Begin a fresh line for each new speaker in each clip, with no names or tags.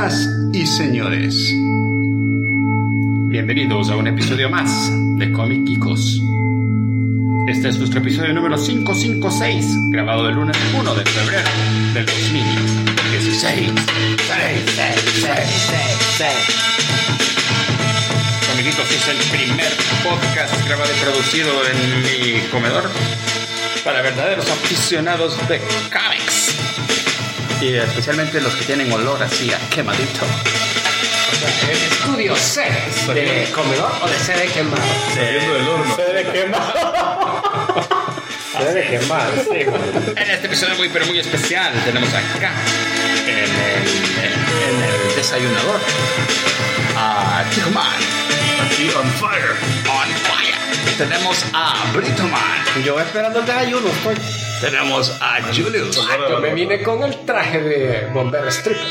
Señoras y señores, bienvenidos a un episodio más de Comic Geekos. Este es nuestro episodio número 556, grabado el lunes 1 de febrero del 2016. Comic Geekos es el primer podcast grabado y producido en mi comedor para verdaderos aficionados de cómics. Y especialmente los que tienen olor así a quemadito.
O sea, ¿el estudio C de comedor o de C de quemado?
Saliendo del horno.
C de quemado. C de quemado, sí, bueno.
En este episodio muy pero muy especial tenemos acá en el desayunador a Tijuman.
Aquí on fire.
On fire. Tenemos a Britoman.
Yo esperando el desayuno, estoy.
Tenemos a Julius.
Yo me vine con el traje de bombero stripper.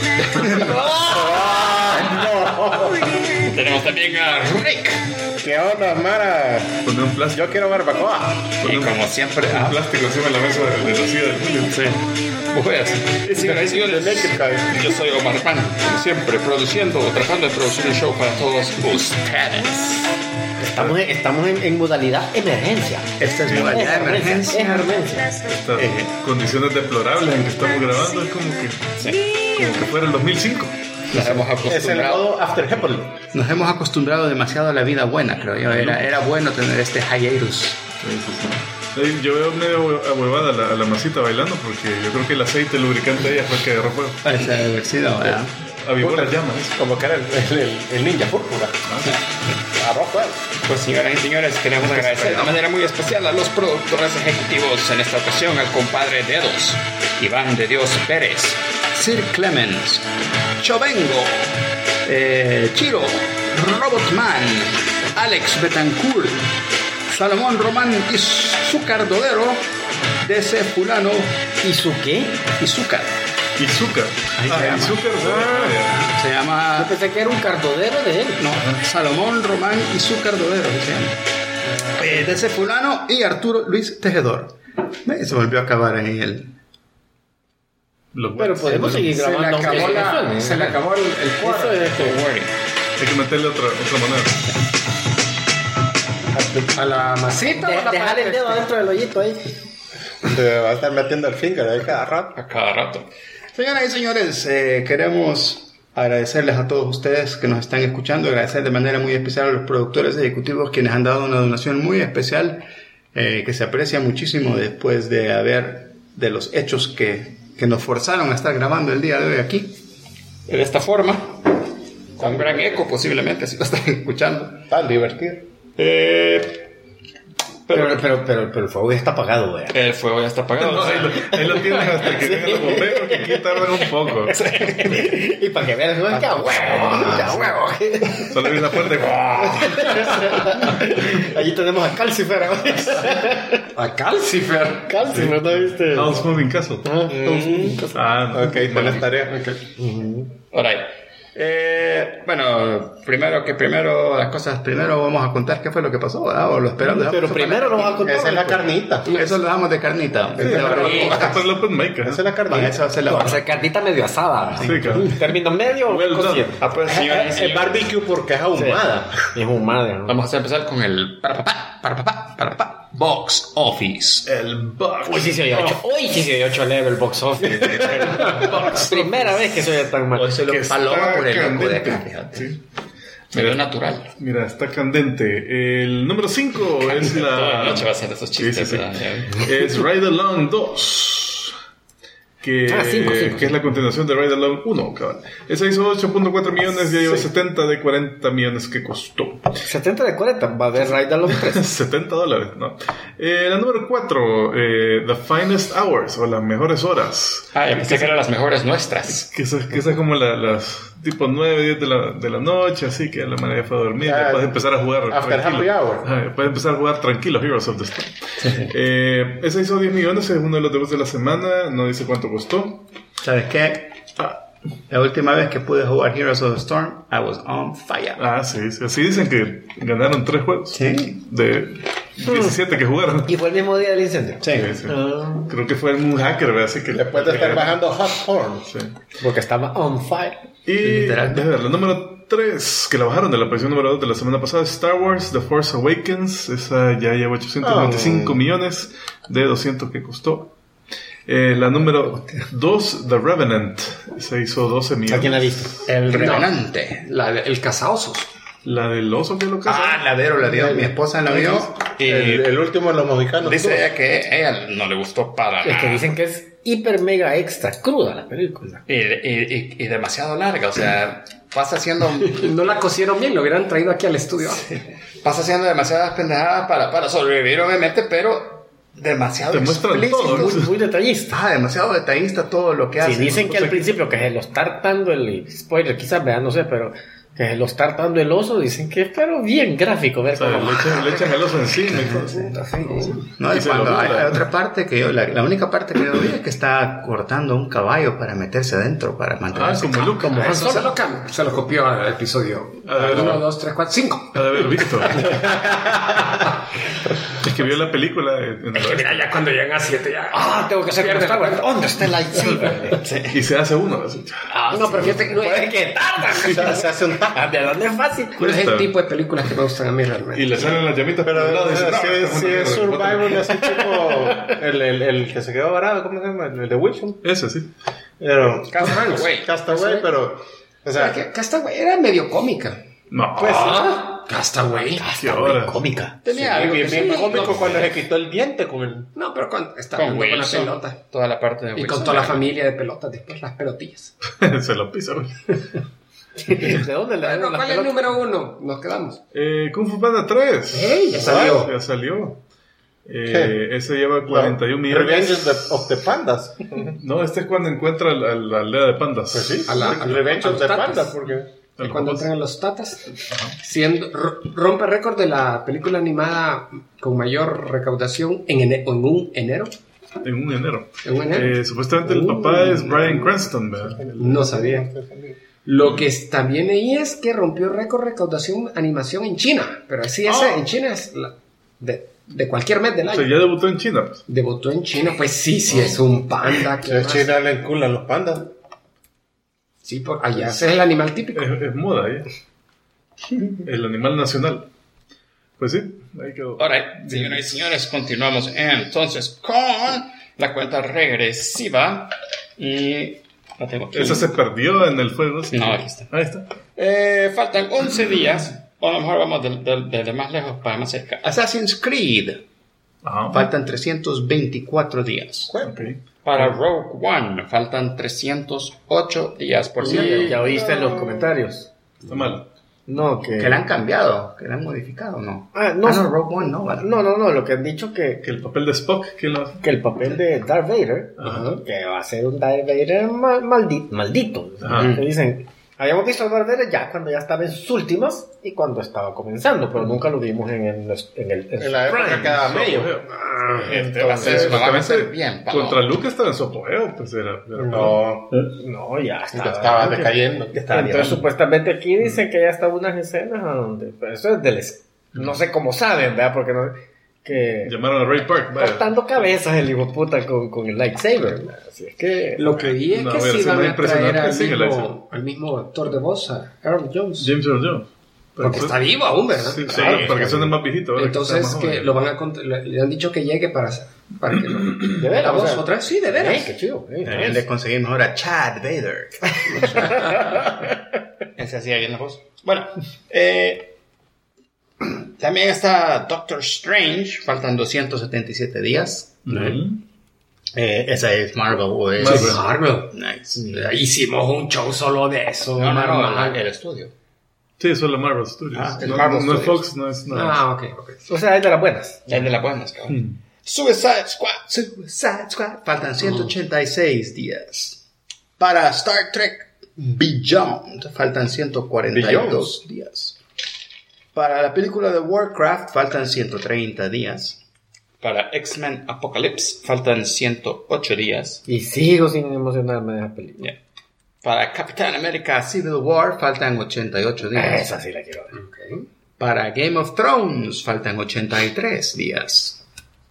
Tenemos también a Rick.
¿Qué onda, Mara?
Poner un plástico.
Yo quiero barbacoa.
Y como siempre,
Un plástico encima de la mesa de la silla del Julio.
sí. Pues, señoras y señores, yo soy Omar Pan, como siempre, produciendo o tratando de producir un show para todos ustedes.
Estamos en modalidad emergencia.
Esta es modalidad de emergencia.
Es emergencia.
Estas condiciones deplorables en que estamos grabando es como que fuera el 2005.
Nos hemos
Es el
acostumbrado.
modo After Hepple.
Nos hemos acostumbrado demasiado a la vida buena, creo yo. Era bueno tener este hiatus.
Sí. Yo veo medio ahuevada a la masita bailando porque yo creo que el aceite lubricante de ella fue el que agarró fuego.
Parece haber sido, ¿verdad?
Avivó las llamas.
Como que era el ninja púrpura. Arroz, pues.
Pues señoras y señores, queremos agradecer de manera muy especial a los productores ejecutivos en esta ocasión, al compadre Dedos, Iván de Dios Pérez, Sir Clemens, Chovengo, Chiro, Robotman, Alex Betancourt, Salomón Román y Zucardodero, DC Fulano
¿Y su qué?
y Zúcar.
Izuka.
Ahí se llama.
Izuka.
Se
Yo
llama,
pensé que era un cardodero de él.
no, Salomón Román y Zucardodero, se llama. DC Fulano y Arturo Luis Tejedor. Se volvió a acabar ahí el...
Pero podemos seguir grabando.
Se le acabó el cuadro.
Eso es
Hay que meterle otra moneda.
¿A la masita o a la
dejar el dedo adentro del hoyito ahí.
Te va a estar metiendo el finger ahí cada rato.
A cada rato. Señoras y señores, queremos agradecerles a todos ustedes que nos están escuchando, agradecer de manera muy especial a los productores ejecutivos quienes han dado una donación muy especial que se aprecia muchísimo después de los hechos que nos forzaron a estar grabando el día de hoy aquí de esta forma, con gran eco posiblemente si lo están escuchando.
Tan divertido.
Pero el fuego ya está apagado, güey.
El fuego ya está apagado.
No, ahí lo tienes hasta que lleguen los bomberos, que aquí tardan un poco.
Y para que vean, no es que a huevo.
Solo vi la puerta y
Allí tenemos a Calcifer.
A Calcifer.
Calcifer, ¿no viste?
House Moving Castle.
Ok, tenés tarea.
Alright. Bueno, primero las cosas primero vamos a contar qué fue lo que pasó, ¿verdad? O lo esperamos.
Pero primero nos va a contar.
Esa es la carnita.
Eso lo damos de carnita.
Hasta el open mic.
Esa es la carnita.
Eso se lo
O sea, carnita medio asada.
Sí, claro.
Término medio.
Well done.
pues, señores y
Es
señores,
barbecue porque es ahumada.
Es humada, ¿no?
vamos a empezar con el para papá box office.
El box.
Uy, sí se oye 8. Uy, sí se oye 8 level box office. Primera vez que se oye tan mal.
Hoy se lo
Que
paloma
está
por el loco de
candente.
acá, fíjate.
Sí.
Me veo natural.
Mira, está candente. El número 5 es
Toda la
la...
noche va a hacer esos chistes.
Sí.
¿verdad?
Es Ride Along 2. Que,
Cinco.
que es la continuación de Ride Along 1, cabal. Esa hizo 8.4 millones, ya lleva 70 de 40 millones que costó.
70 de 40. Va a haber Ride Along 3.
$70, ¿no? La número 4, The Finest Hours, o las mejores horas.
Ah, yo pensé que eran las mejores nuestras.
Que esa es como las tipo 9, 10 de la noche, así que la manera fue a dormir. Ya puedes empezar a jugar
After
tranquilo.
happy hour.
Puedes empezar a jugar tranquilo, Heroes of the Storm. Esa hizo 10 millones, es uno de los debut de la semana. No dice cuánto costó.
¿Sabes qué? La última vez que pude jugar Heroes of the Storm, I was on fire.
Sí. Así dicen que ganaron 3 juegos.
Sí.
De 17 que jugaron.
Y fue el mismo día del incendio.
Sí.
Sí. Creo que fue un hacker, ¿verdad? Así que
Después de estar bajando hot porn.
Sí.
Porque estaba on fire.
Y
Literalmente.
déjame ver, la número 3, que la bajaron de la posición número 2 de la semana pasada, Star Wars The Force Awakens. Esa ya lleva 895 millones de 200 que costó. La número 2, The Revenant. Se hizo 12 millones.
¿A quién la ha visto?
El Revenante.
El cazaosos.
La del oso que lo casa.
Ah, la vio. Mi esposa la vio. Y
El último de los mexicanos.
dice ella que a ella no le gustó para
Es que
nada.
dicen que es hiper mega extra cruda la película.
Y demasiado larga. O sea, pasa haciendo
No la cosieron bien, lo hubieran traído aquí al estudio.
pasa haciendo demasiadas pendejadas para sobrevivir, obviamente, pero demasiado
Te muestran
explícito.
todo.
Muy detallista.
Demasiado detallista todo lo que hace.
Sí, dicen que al principio que se lo está hartando el spoiler, quizás vean, no sé, pero que se lo está hartando el oso, dicen que es pero bien gráfico ver
O sea,
cómo
le echan el oso encima y todo.
No, y
Y se
cuando
lo
hay
burla.
otra parte que yo, la única parte que yo vi es que está cortando un caballo para meterse adentro, para
Ah,
mantenerse.
como Luke.
como Han
Eso
Solo.
se lo copió al episodio
A ver,
1, 2, 3, 4, 5.
Ha de haber visto. Es que vio la película en el
Mira, ya cuando llegan a 7 ya.
Tengo que hacer como Star Wars. ¿Dónde está el lightsaber?
y se hace uno. Así.
No, pero fíjate, no
Puede
es,
que tardan.
Se hace un
¿De dónde es fácil?
no es el
Cuesta.
tipo de películas que me gustan a mí realmente.
Y le salen las llamitas por
Pero
un lado y dice,
si es survival, así tipo el que se quedó varado, ¿cómo se llama? El de Wilson.
Ese sí.
Pero,
Castaway.
Castaway, pero, o sea,
Que Castaway era medio cómica.
No.
pues,
Castaway.
¿Qué hora?
Cómica.
Tenía algo
bien,
que
bien
sí,
cómico
no,
cuando se quitó el diente con el...
No, pero cuando está
con
jugando con la
Wilson,
pelota.
toda la parte de
Y
Wilson.
con toda la familia de pelotas, después las pelotillas.
Se lo pisa, güey.
¿De dónde le
Bueno,
dan las
¿cuál es el
pelotas?
número 1? Nos quedamos.
Kung Fu Panda 3.
¡Ey! Ya salió.
Ya salió. Ese lleva 41 millones.
Revenge of the Pandas.
No, este es cuando encuentra a la aldea de pandas.
Pues sí,
A la-
Revenge
a
of
los
the
tatas.
Pandas, porque...
El
Cuando
robot.
entran los tatas, rompe récord de la película animada con mayor recaudación en un enero.
En un enero.
En un enero.
Supuestamente el papá es Bryan Cranston, ¿verdad?
No sabía. Lo que también ahí es que rompió récord recaudación animación en China. Pero así es, en China es de cualquier mes del
O sea,
año.
ya debutó en China. Pues.
Debutó en China, pues sí, es un panda. ¿qué
En
más?
China le enculan los pandas.
Sí, por allá ese es el animal típico.
Es moda, ¿eh? El animal nacional. Pues sí, ahí quedó.
Alright, señoras y señores, continuamos entonces con la cuenta regresiva. Y la tengo aquí.
Esa se perdió en el fuego. ¿Sí?
No, aquí está.
Ahí está.
Faltan 11 días. O a lo mejor vamos de más lejos para más cerca. Assassin's Creed.
Ajá.
Faltan 324 días.
Ok.
Para Rogue One faltan 308 días, por cierto.
¿Ya oíste en los comentarios?
Está mal.
No, que...
Que la han cambiado, que la han modificado, ¿no?
no.
Rogue One no, ¿verdad?
No, lo que han dicho
Que el papel de Spock, ¿quién lo hace?
que el papel de Darth Vader, que va a ser un Darth Vader maldito.
Ajá.
Que dicen, habíamos visto a Darth Vader ya cuando ya estaba en sus últimas y cuando estaba comenzando, pero nunca lo vimos en
En la época
Prime,
quedaba
su
medio.
apogeo.
Este va a ser, lo van a hacer bien, palo.
Contra Luke estaba en su apogeo, pues era
No,
No, ya estaba.
ya estaba decayendo.
Entonces supuestamente aquí dicen que ya están unas escenas a donde, pero eso es no sé cómo saben, ¿verdad? Porque no, que
Llamaron a Ray Park, vaya.
cortando cabezas el hijo puta con el lightsaber, ¿verdad? Así es que
Lo que vi es
No,
que
a ver,
sí
se
van
ve
a traer
impresionante, sí, el
al mismo actor de voz, a Earl Jones.
James Earl Jones.
Porque está vivo aún, ¿verdad?
Sí,
Claro,
para que suene más viejito. ahora
Entonces
está más
que
joven.
lo van a le han dicho que llegue para que lo
de veras,
la voz
o sea,
otra vez. Sí, de veras.
qué chido.
Le conseguimos ahora Chad Vader. Ese hacía bien la voz. Bueno, también está Doctor Strange. Faltan 277 días.
Ujú.
Esa es Marvel o es
Marvel.
Nice.
Hicimos un show solo de eso.
No,
normal.
el estudio.
Sí, eso es la Marvel Studios.
Ah, el
no,
Marvel
no es
Studios.
Fox, no es nada.
Ah, ok.
O sea, es de las buenas.
El de las buenas, cabrón. Suicide Squad. Faltan 186 días. Para Star Trek Beyond faltan 142 días. Para la película de Warcraft faltan 130 días. Para X-Men Apocalypse faltan 108 días.
Y sigo sin emocionarme de esa película.
Yeah. Para Capitán América Civil War faltan 88 días.
Esa sí la quiero ver.
Ok.
Para Game of Thrones faltan 83 días.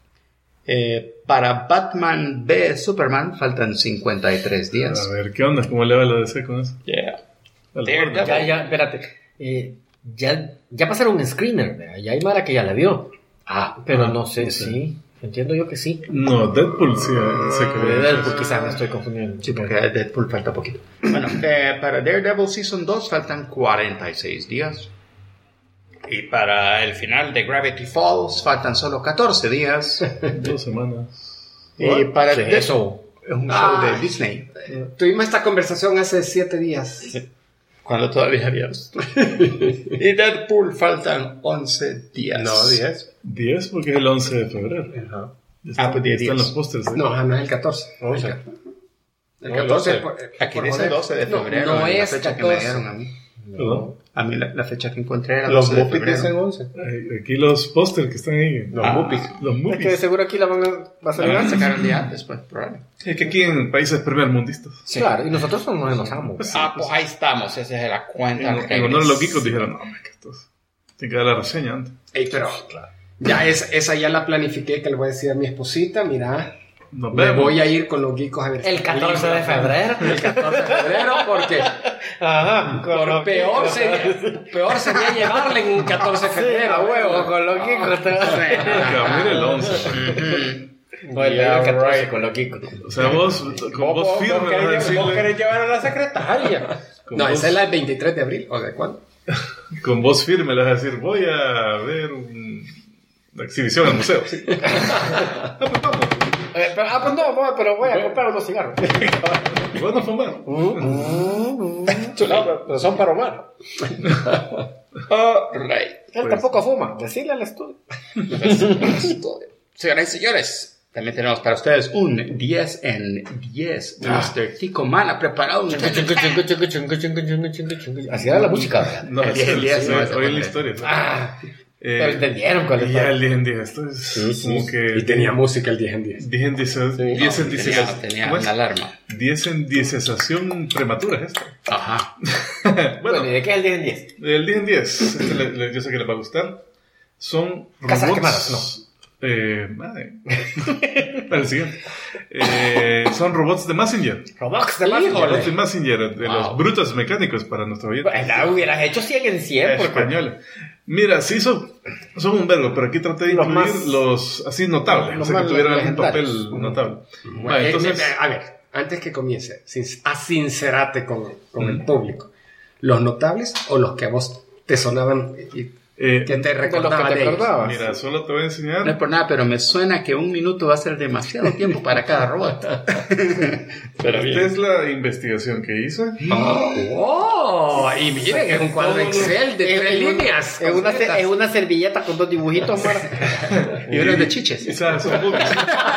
Para Batman v Superman faltan 53 días.
A ver, ¿qué onda? ¿Cómo le va la DC con eso?
Yeah.
Al
Daredevil.
borde.
Ya, espérate. Ya pasaron un screener, ¿verdad? Ya hay Mara que ya la vio. Pero no sé, sí. Entiendo yo que sí.
No, Deadpool sí sé que ve.
Deadpool quizás me estoy confundiendo.
Sí, porque a Deadpool falta poquito. Bueno, para Daredevil Season 2 faltan 46 días. Y para el final de Gravity Falls faltan solo 14 días.
2 semanes.
Y para
¿Qué es eso?
es un show de Disney.
Tuvimos esta conversación hace 7 días.
Cuando todavía había. Y Deadpool faltan 11 días.
No, 10.
10 porque es el 11 de febrero.
Ajá.
Pues 10
Están
días.
los pósters.
No, no es el 14.
11.
El
No,
14
12.
Aquí
por
dice
joder.
12 de febrero.
No,
la
es
fecha
14.
que me dieron a mí.
Perdón.
A mí la fecha que encontré era
Los
12 de
Muppets
febrero.
dicen 11.
Aquí los pósters que están ahí.
Los Muppets.
Los
Es que de
movies.
seguro aquí la van a salir
Van a
antes.
sacar el día antes, pues, probablemente.
Es que aquí en países primermundistas.
Claro, y nosotros somos nos amos.
Pues ahí estamos. Esa es la cuenta.
En honor a los geekos dijeron, no, hombre, que estos. Tienen que dar la reseña antes.
Ey, pero ya esa ya la planifiqué, que le voy a decir a mi esposita, mira,
Nos
me
vemos.
voy a ir con los geekos a ver.
El 14 de febrero.
El 14 de febrero, porque
Ajá, con los
peor
geekos.
sería llevarle en un 14 de febrero.
A huevo, con los geekos.
Que va a venir el 11.
No, el 14 con los geekos.
O sea, vos, con vos firme vas a
Vos
decirle.
querés llevar a la secretaria.
Con
No,
vos-
esa es la del 23 de abril, ¿o de cuándo?
Con voz firme le vas a decir, voy a ver una exhibición al museo.
Pues no, pero voy a comprar unos cigarros.
Y van a fumar.
No, pero son para Omar.
Él tampoco fuma. Decirle al estudio.
Señoras y señores, también tenemos para ustedes un 10 en 10. Mr. Tico Man ha preparado un...
Así era la música, ¿verdad?
No,
El
es
10 en 10, no, esa
oí la
manera.
historia.
Pero entendieron cuál
Y
es.
ya el 10 en 10. Esto es como que.
Y tenía música el 10 en 10.
10 en 10. 10 en 10.
Tenía
¿Cómo es?
una alarma.
10 en 10 prematura es esto.
Ajá.
Bueno, ¿y de qué es el 10 en 10?
El 10 en 10. Yo sé que les va a gustar. Son
Casas
robots.
quemadas,
Madre. Para el siguiente. Son robots de Messenger.
Robots de
Robots de Messenger, de
Wow.
los brutos mecánicos para nuestro oyente.
La hubieras hecho 100 en 100. porque-
Español. Mira, sí son un verbo, pero aquí traté de
Los
incluir
más-
los así notables,
los
o sea, que
más
tuvieran algún
legendarios.
papel notable.
Bueno,
Entonces,
a ver, antes que comience, sincerate con el público. ¿Los notables o los que a vos te sonaban y que te
De los que
recordaban
te
de ellos?
acordabas.
mira, solo te voy a
No es
enseñar.
por nada, pero me suena que un minuto va a ser demasiado tiempo para cada robot. Pero
Esta es la investigación que hice.
¡Oh! Y miren, es un cuadro Excel de 3 líneas.
Es una servilleta con 2 dibujitos, Mara.
Y uno de chiches.
Esa son boobies.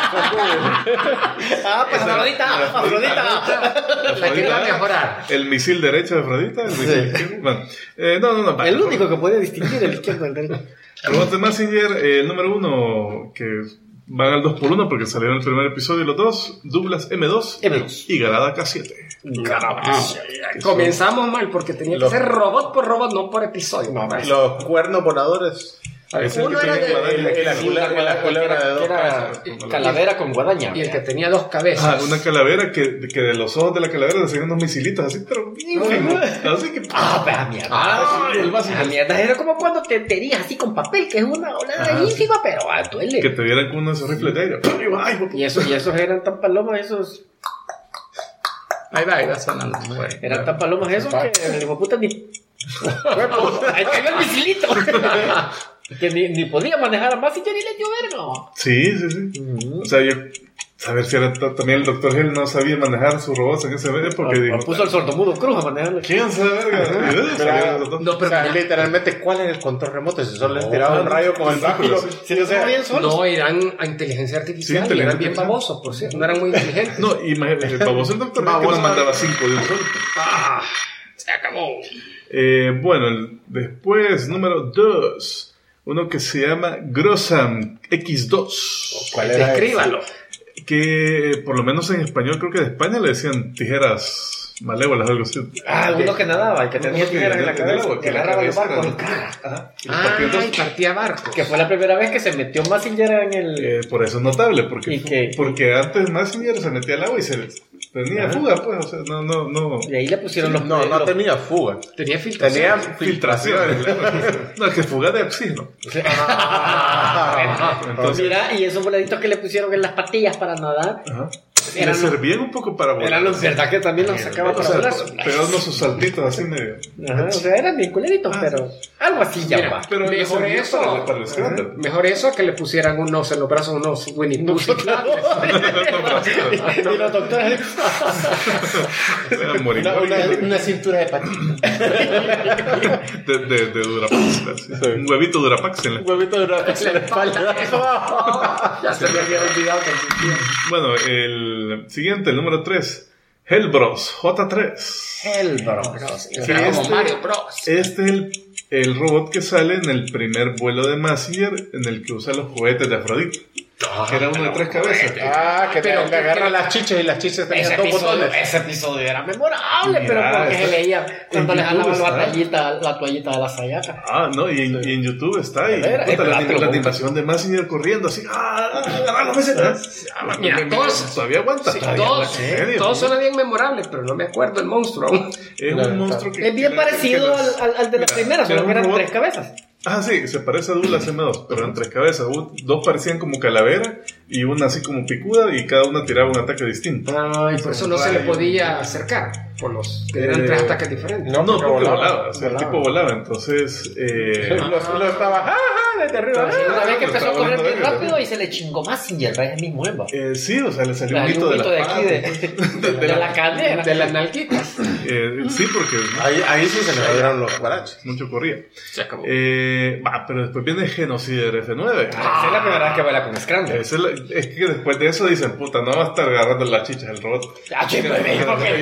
Pues Afrodita.
La quería mejorar.
El misil derecho de Afrodita. El misil izquierdo. Bueno, no.
El único que puede distinguir el izquierdo del derecho.
Robots de Messenger, el número 1, que van al 2x1 porque salieron en el primer episodio los dos, Douglas M2
M2.
y Garada K7.
Comenzamos mal porque tenía que
Los-
ser robot por robot, no por episodio.
Los cuernos voladores.
Es el
Uno
que
era
tiene guadaña.
La culebra de dos
Era
cabezas.
calavera con guadaña.
Y el que tenía 2 cabezas.
Ah, una calavera que de los ojos de la calavera le salían unos misilitos así, pero bien fino. Así que.
Pero mierda.
el básico.
La mierda era como cuando te tenías así con papel, que es una olada ínfima, pero duele.
Que te vieran con unos rifles de aire. Ay,
Y esos eran tan palomas, esos.
Ahí va sonando.
Eran tan palomas esos que el hijo de puta ni. Ahí cayó el misilito. Que ni podía manejar a más y ya ni le dio verga.
Sí. O sea, yo. A ver si era también el Dr. Hell no sabía manejar sus robots en ese época. Digo,
Puso al sordomudo Cruz a manejarlo.
¿quién sabe, verga? Salieron los dos.
No,
O
pero
sea, literalmente, ¿cuál es el control remoto? Si solo les tiraba un rayo con el báculo.
Sí, o sea,
bien solos.
no eran a inteligencia artificial
Sí,
y eran bien
inteligencia
babosos, por cierto. No eran muy inteligentes.
No, imagínate, el baboso el Dr. Hell que nos mandaba 5 de un solo.
Se acabó.
Bueno, después, número 2. Uno que se llama Grossam X2.
¿Cuál era?
Descríbalo.
que por lo menos en español creo que de España le decían tijeras malévolas o algo así.
Uno que nadaba y que tenía tijeras en la cabeza.
Que la
agarraba los
cabeza
barcos.
era-
Y partía barco.
Que fue la primera vez que se metió Mazinger en el...
Por eso es notable,
¿Y
porque,
qué?
porque antes Mazinger se metía al agua y se tenía fuga, pues, o sea, no.
Y ahí le pusieron los...
No tenía fuga.
Tenía filtración.
Tenía
Filtración. No, es que fuga de oxígeno. Entonces,
Mira, y esos boladitos que le pusieron en las patillas para nadar,
ajá.
Eran
Le
los-
servían un poco para volar.
Era los verdad que también los sacaba
O
para
sea,
volar.
pegando sus saltitos así medio.
ajá, o sea, eran bien culeritos, pero algo así ya
Mira,
va.
Pero le
mejor
servía
eso.
para el Scrambler.
Mejor eso que le pusieran unos en los brazos, unos Winnie Pooh.
Y los doctores...
Era morir.
Una cintura de patitas.
De Durapax. Así. Un huevito Durapax en la.
Un huevito de una en la espalda.
Ya se me había olvidado que existía.
Bueno, el siguiente, el número 3. Hellbros J3.
Hellbros.
Era como
este-
Mario Bros.
Este es el robot que sale en el primer vuelo de Mazinger en el que usa los juguetes de Afrodita. Que era uno de 3 cabezas.
Que
Pero
te agarran las chichas y las chichas tenían 2 botones.
Ese episodio era memorable, pero
Mira,
porque se leía cuando
en
le jalaban
YouTube
la toallita de la sayaca.
No, y en YouTube está ahí.
Era,
Puta, la
pero-
animación de Mazinger corriendo así. Agarralo,
Mira, todos-
todavía aguanta.
Sí,
Todavía
todos,
aguanta. ¿En serio?
todos suenan bien memorables, pero no me acuerdo el monstruo.
Es un monstruo que.
Es bien parecido al de la primera, solo que eran
un robot.
3 cabezas.
Sí, se parece a Douglas M2, pero eran 3 cabezas. 2 parecían como calavera y una así como picuda y cada una tiraba un ataque distinto.
Y por eso no se le podía acercar, por los que eran 3 ataques diferentes.
No, porque
volaba.
volaba. O sea, el tipo volaba, entonces.
Lo estaba desde arriba.
Una vez que empezó a
Estaba
correr
volando
bien
verga.
rápido y se le chingó Mazinger, ahí mismo, Eva.
Sí, o sea, le salió un
Hay
mito
un mito de
las
aquí,
patas.
de la cadera.
De las nalguitas.
Sí, porque
Ahí sí se le dieron los guaraches.
mucho corría.
Se acabó.
Pero después viene Genocider F9.
Esa es la primera vez que baila con Scramble.
Es que después de eso dicen, puta, no va a estar agarrando las chichas el robot.
Siempre me dijo que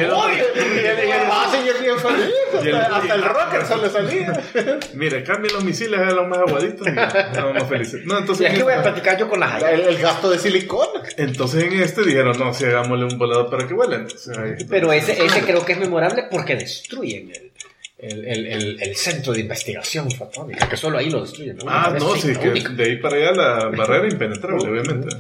Señor bien feliz.
Y el-
Hasta el rocker solo salía.
Mire, cambien los misiles a los más aguaditos y estamos más felices. No,
Y
entonces,
aquí voy a platicar yo con las hayas.
El gasto de silicona.
entonces en este dijeron, no, si hagámosle un volador para que vuele. Entonces, ahí-
Pero ese creo que es memorable porque destruyen el centro de investigación fotónica, que solo ahí lo destruyen.
no, sí,
la
que
única.
de ahí para allá la barrera impenetrable, obviamente.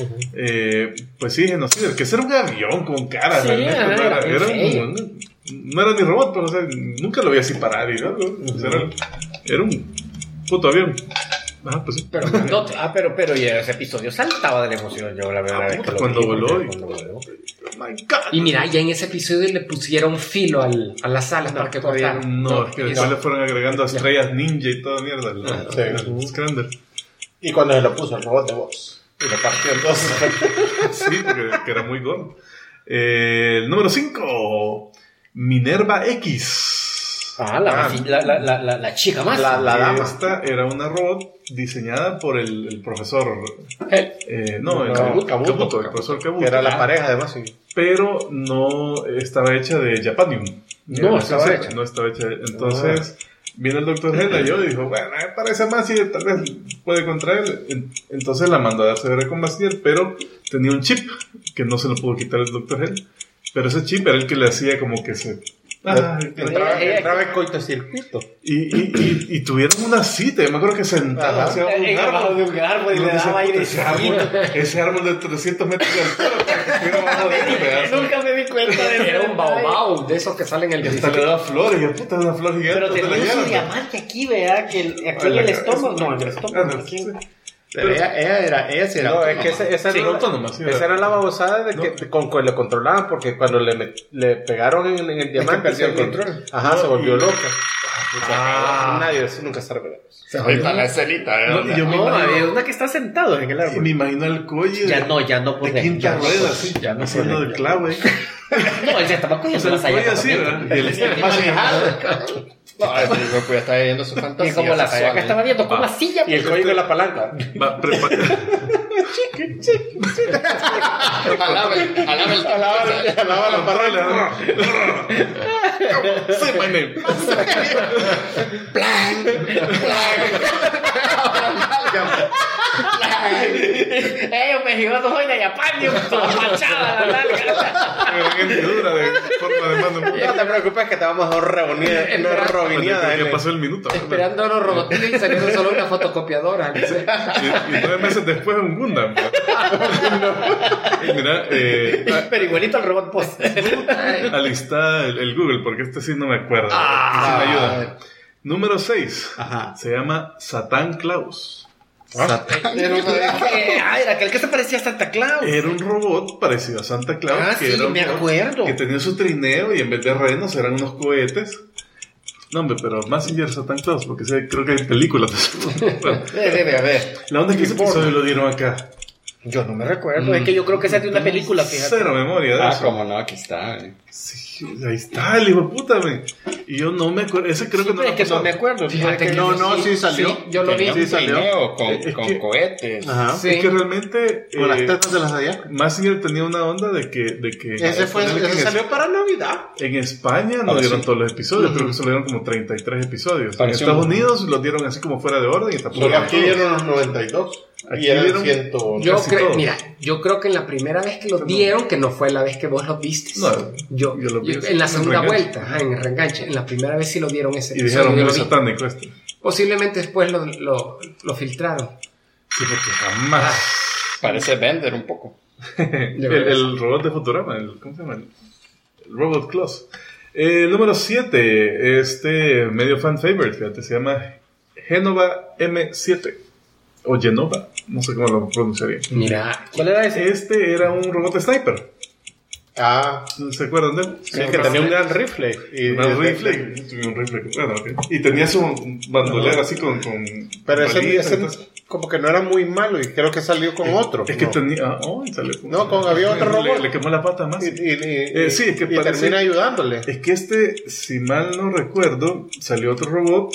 Pues sí, Genocider, que ese era un avión con cara,
Sí,
realmente,
ajá,
no era,
era
era
feo.
no era ni robot, pero o sea, nunca lo vi así parar. Y, ¿no? O sea, era un puto avión. Pues sí.
Pero grandote. Pero y ese episodio saltaba de la emoción. Yo la verdad
puta, cuando voló y-
cuando voló.
My God.
Y mira, ya en ese episodio le pusieron filo a las alas para que corrieran.
No, es que después le fueron agregando estrellas ninja y toda mierda. El Scrander.
Y cuando se lo puso el robot de voz. Y lo partió en dos.
Sí, porque que era muy gordo. El número 5. Minerva X.
La chica más.
La dama.
Esta era una robot diseñada por el profesor. No, el
Kabuto.
el profesor Kabuto.
Que era la pareja además.
Pero no estaba hecha de Japanium.
No estaba hecha.
No estaba hecha. Entonces, viene el doctor Hell y yo y dijo, bueno, me parece más y tal vez puede contraer. Entonces la mandó a darse ver con Mazinger, pero tenía un chip que no se lo pudo quitar el doctor Hell. Pero ese chip era el que le hacía como que se...
Entraba en cortocircuito.
Y tuvieron una cita, yo me acuerdo que sentaba hacia
Abajo de un árbol y le daba aire.
ese árbol de 300 metros de altura para que estuviera abajo de él, ¿verdad?
Nunca me di cuenta de eso.
Era un baobao de esos que salen en el
Y hasta le daba flores, y yo, puta, una flor gigante.
Pero
¿dónde la
tenía su
llevan?
diamante aquí, ¿verdad? Que aquí en
la
el
cabeza.
estómago. No, en el estómago.
No,
aquí.
sí.
Pero ella sí era
No, es que esa
Sí,
era,
autónoma, sí,
esa era la babosada de
No.
que con le controlaban, porque cuando le pegaron en el diamante
perdió el
se-
control.
Ajá, se volvió loca.
Ah.
Nunca se reveló.
Se ahorita la escenita,
No, y yo me
No, había
imagino,
una que está sentado en el
y me
árbol.
imagino el cuello
Ya no
de
podemos.
quinta rueda, así,
ya no
haciendo
podemos.
el clave.
No, él se estaba
O
cogiendo
sea, el
la saya.
cuello así, ¿verdad? Y el más
No, el cuerpo ya está viendo su
Y
fantasía.
como la saya que
sexual,
estaba viendo con la silla.
Y el código de la palanca.
va,
Alaba la
parrola. Say my name.
plan.
Me giró dos hoy de Japán, yo toda manchada la larga.
Hendidura de forma de mano.
No te preocupes que te vamos a robiniada.
Ya pasó el minuto.
Esperando a los robotillos y saliendo solo una fotocopiadora.
Y 9 meses después un Gundam. Y mira,
Pero igualito al robot post.
alista el Google, porque este sí no me acuerdo. Sí me ayuda. Número 6.
Ajá.
Se llama Satan Claus.
Era aquel que se parecía a Santa Claus.
Era un robot parecido a Santa Claus.
Ah,
que
sí,
era un
me
robot
acuerdo.
Que tenía su trineo y en vez de renos eran unos cohetes. No, hombre, pero Mazinger Satan Claus, porque creo que hay películas de eso. Bueno,
Debe haber.
la onda es que ese episodio lo dieron acá.
Yo no me recuerdo. Es que yo creo que esa es de una película, fíjate.
Cero memoria de eso.
Cómo no, aquí está.
Sí, ahí está el hijo de puta, man. Y yo no me acuerdo. Ese creo que no
Es
lo
que no
pasó.
me acuerdo.
Fíjate que
sí salió.
Sí, yo lo vi.
Sí salió.
Es
Con
que-
cohetes.
Ajá.
Sí.
Es que realmente.
Con las tetas de las de allá.
Mazinger tenía una onda de que
Ese salió para Navidad.
en España no
Ahora
dieron
sí.
todos los episodios, creo que solo dieron como 33 episodios.
Pareció
en Estados
muy-
Unidos los dieron así como fuera de orden y tampoco.
Solo aquí dieron los 92.
Aquí
Y eran
dieron-
100.
Yo
Casi
creo,
todos.
mira, yo creo que en la primera vez que lo dieron, que no fue la vez que vos lo viste.
No,
yo
yo lo vi
en la
en
segunda
reenganche.
vuelta, en el reenganche, en la primera vez sí lo dieron ese
Y
episodio,
dijeron
yo
muy
lo vi.
satánico este.
Posiblemente después lo filtraron.
Sí, porque jamás.
Parece Bender un poco.
el robot de Futurama, ¿cómo se llama? El Robot Claus. Número 7, medio fan favorite, fíjate, se llama Genova M7. O Genova, no sé cómo lo pronunciaría.
Mira,
¿Cuál era ese?
Este era un robot sniper.
Ah,
¿Se acuerdan de él?
sí, que tenía un gran rifle.
Un rifle. Un rifle. Bueno, ok. Y tenía su bandolera así con
Pero
balitas,
ese
entonces-
como que no era muy malo y creo que salió con otro.
Es que
¿no?
tenía. Salió
Había otro robot.
Le quemó la pata más.
Sí, es que
y parece-
termina ayudándole.
Es que si mal no recuerdo, salió otro robot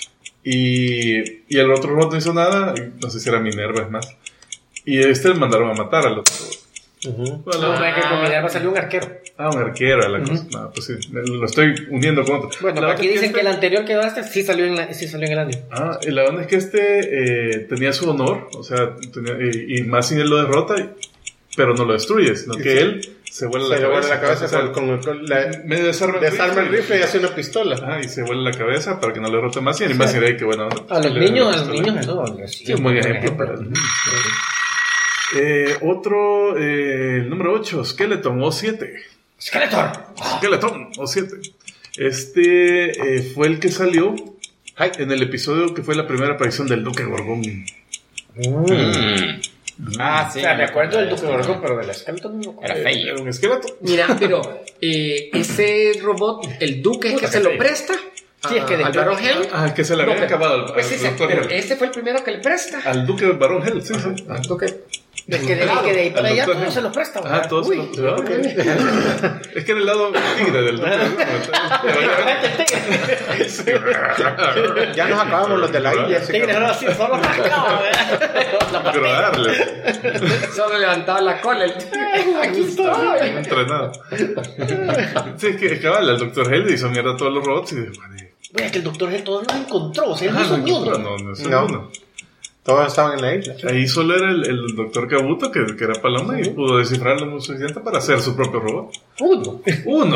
y el otro robot no hizo nada. No sé si era Minerva, es más. Y le mandaron a matar al otro robot. Bueno,
No, es que con Minerva salió un arquero.
un arquero, la cosa. No, pues sí, lo estoy uniendo con otro.
Bueno,
La
aquí
verdad es
dicen que el anterior que daste sí salió en el año.
y la onda es que tenía su honor, o sea, y Mazinger lo derrota, pero no lo destruye, sino que él se vuela
Se le vuelve la cabeza
o sea,
con la...
medio desarma
Desarma el rifle y hace una pistola.
Ajá, y se vuela la cabeza para que no le derrote Mazinger, y Mazinger ahí que bueno.
A los niños eso.
Sí, un buen ejemplo para el niño. Otro, el número 8, Skeleton O7.
Skeletor.
Skeleton O7. Fue el que salió en el episodio que fue la primera aparición del Duque Gorgón.
Ah,
O sea, me acuerdo del Duque Gorgón, pero del Skeletor no me acuerdo.
Era feo.
Era un esqueleto.
mira, pero ese robot, el Duque es que
Puta,
se
que
lo
feo.
presta
Sí, es que
al Barón Hell.
El que se le había
No, pero-
acabado al
Pues sí,
Dr.
pero
Hell.
ese fue el primero que le presta.
Al Duque Barón Hell, sí, sí.
Al Duque.
Es que de ahí para
Al
allá
Dr.
todos
Hell.
se los prestan.
Ah, todos.
Uy.
Es que era el lado tigre del Duque.
Ya nos acabamos los de la India.
Tigres ahora sí, solo rascado, ¿verdad?
Pero darle.
Solo levantaba la cola. Aquí estoy.
Entrenado. Sí, es que cabal, el Dr. Hell hizo mierda a todos los robots y dijo, vale.
Oye, que el doctor Hell todos los encontró. O sea, él no
Ah,
hizo
no,
ni uno.
no hizo
No.
ni uno.
Todos estaban en la isla.
Ahí solo era el doctor Kabuto, que era Paloma, y pudo descifrarlo lo suficiente para hacer su propio robot. Uno.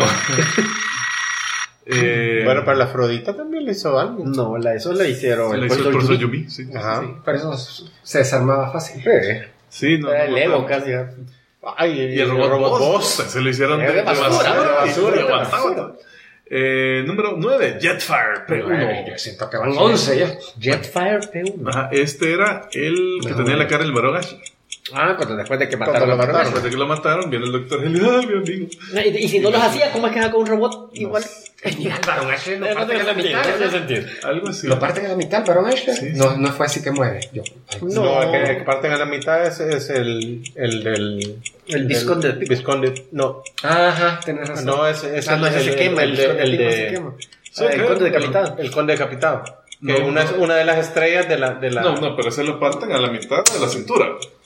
Bueno, para la Afrodita también le hizo algo.
No, eso la hicieron.
Se le hizo el profesor Yumi, sí.
Ajá.
Por eso se desarmaba fácil.
Sí, no.
Era el
no,
Evo
no.
casi.
Ay,
Y el robot Boss, se lo hicieron
Era de basura,
y
basura.
aguantaba. Número 9, Jetfire P1.
Yo siento que van 11 ya.
Jetfire P1.
Ajá, este era el que tenía la cara del varón Ashi.
Ah, cuando después de que
Cuando
mataron
lo
a Barón.
mataron.
Después de que lo mataron, viene el doctor Hell, ¡ay, mi amigo!
Y si no los hacía, ¿cómo es que haga un robot igual?
Mira, el Barón Ashton lo
No
parten
tiene
a la
sentido,
mitad.
no tiene
¿verdad?
sentido.
Algo así.
Lo parten a la mitad, el Barón Ashton.
Sí, sí.
No fue así que muere.
No, el que parten a la mitad es el del...
El Visconde del Pico.
Visconde, no.
Ajá, tenés razón.
No, es
ese
el
se quema.
el de...
El conde decapitado.
El conde decapitado. Que
No,
una de las estrellas de la...
No, pero ese lo parten a la mitad de la cintura.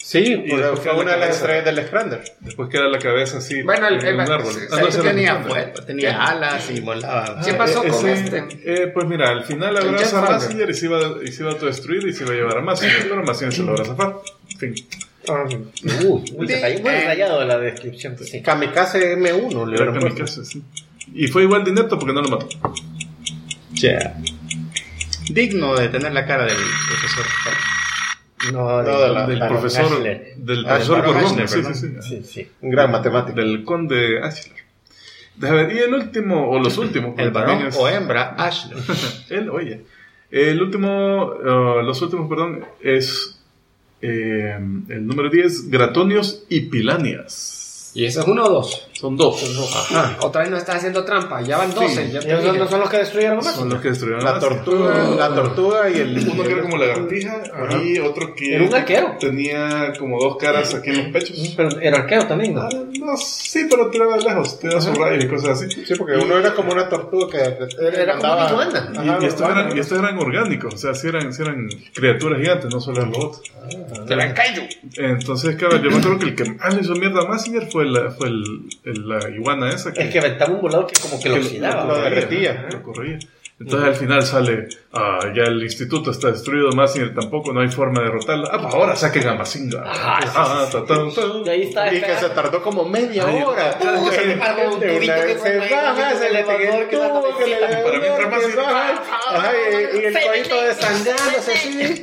Sí,
Y después
fue
queda
una de
la
las
cabeza.
estrellas del Scrander.
Después queda la cabeza así.
Bueno,
en un árbol.
Sí,
Ah, no, ese era
tenía
el Scrander.
fuego, tenía alas y volaba.
¿Qué pasó con
ese,
este?
pues mira, al final
El
abraza
Jeff
a
Wagner.
Massinger y se iba a autodestruir y se iba a llevar a Massinger, pero Massinger se logra zafar. En fin.
Muy detallado la descripción. Sí.
Kamikaze M1 le
Era
hubieran puesto.
kamikaze, sí. Y fue igual de inepto porque no lo mató.
Yeah. Digno de tener la cara del profesor.
No,
Del profesor
Ashler.
Baron
Gorgón,
Ashler,
sí,
perdón.
sí.
Sí, sí.
Un gran matemático.
Del conde Ashler. Déjame ver, y el último, o los últimos, porque
El varón
también es-
o hembra, Ashler.
El último, los últimos, perdón, es el número 10, Gratonios y Pilanias.
¿Y eso es 1 o 2?
Son dos.
Ajá. Otra vez no estás haciendo trampa. Ya van 12.
Sí.
Ya te
¿Y esos
dije.
no son los que destruyeron más?
Son los que destruyeron
La
Asia.
tortuga y el...
Uno que era como lagartija y otro que
Era un arquero.
tenía como 2 caras aquí en los pechos.
Pero era arqueo también, ¿no?
No, sí, pero tiraba de lejos, tiraba su rayo y cosas así.
Sí, porque uno era como una tortuga que
Era como
andaba-
una iguana.
Y,
Ajá,
y estos eran orgánicos, o sea, sí eran criaturas gigantes, no solo eran robots.
Te la caigo.
Entonces, claro, yo me acuerdo que el que más le hizo mierda a Massinger fue la iguana esa.
Es que aventaba un volador que como que lo oxidaba.
lo derretía.
Lo corría. Entonces al final sale, ya el instituto está destruido, Massinger tampoco, no hay forma de derrotarlo. Pues ahora saquen a Massinger.
Y ahí está.
Y que se tardó como media hora.
Para
mientras más-
Ajá, y el cuellito desangrándose así.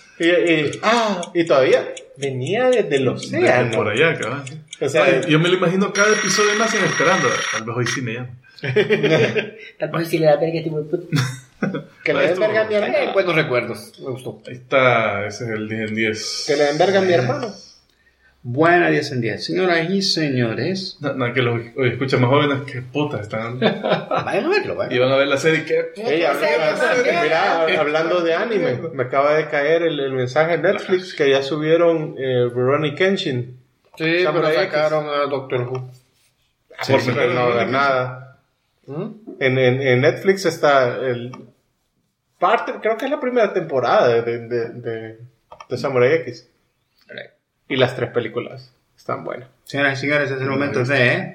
Y todavía venía desde el
Desde
océano.
por allá, cabrón.
O sea,
Ay, yo me lo imagino cada episodio de Massinger esperando. Tal vez hoy sí me llama.
Tal vez si le da verga tipo de puta.
que le den verga a mi hermano.
Buenos recuerdos. Me gustó.
Ahí está, ese es el 10 en 10.
Que le den verga a mi hermano.
Buena 10 en 10. Señoras y señores.
No, que los escuchan más jóvenes, qué putas están.
Vayan a verlo, vayan.
Y van a ver la serie, qué
Ey, hablando de anime, me acaba de caer el mensaje en Netflix que ya subieron Rurouni Kenshin.
Sí, pero
Samurai X.
sacaron a Doctor Who.
Por si no ver nada. En Netflix está creo que es la primera temporada de Samurai X. Y las 3 películas están buenas.
Señoras y señores, es el momento de...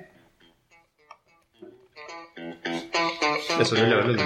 Eso yo le veo.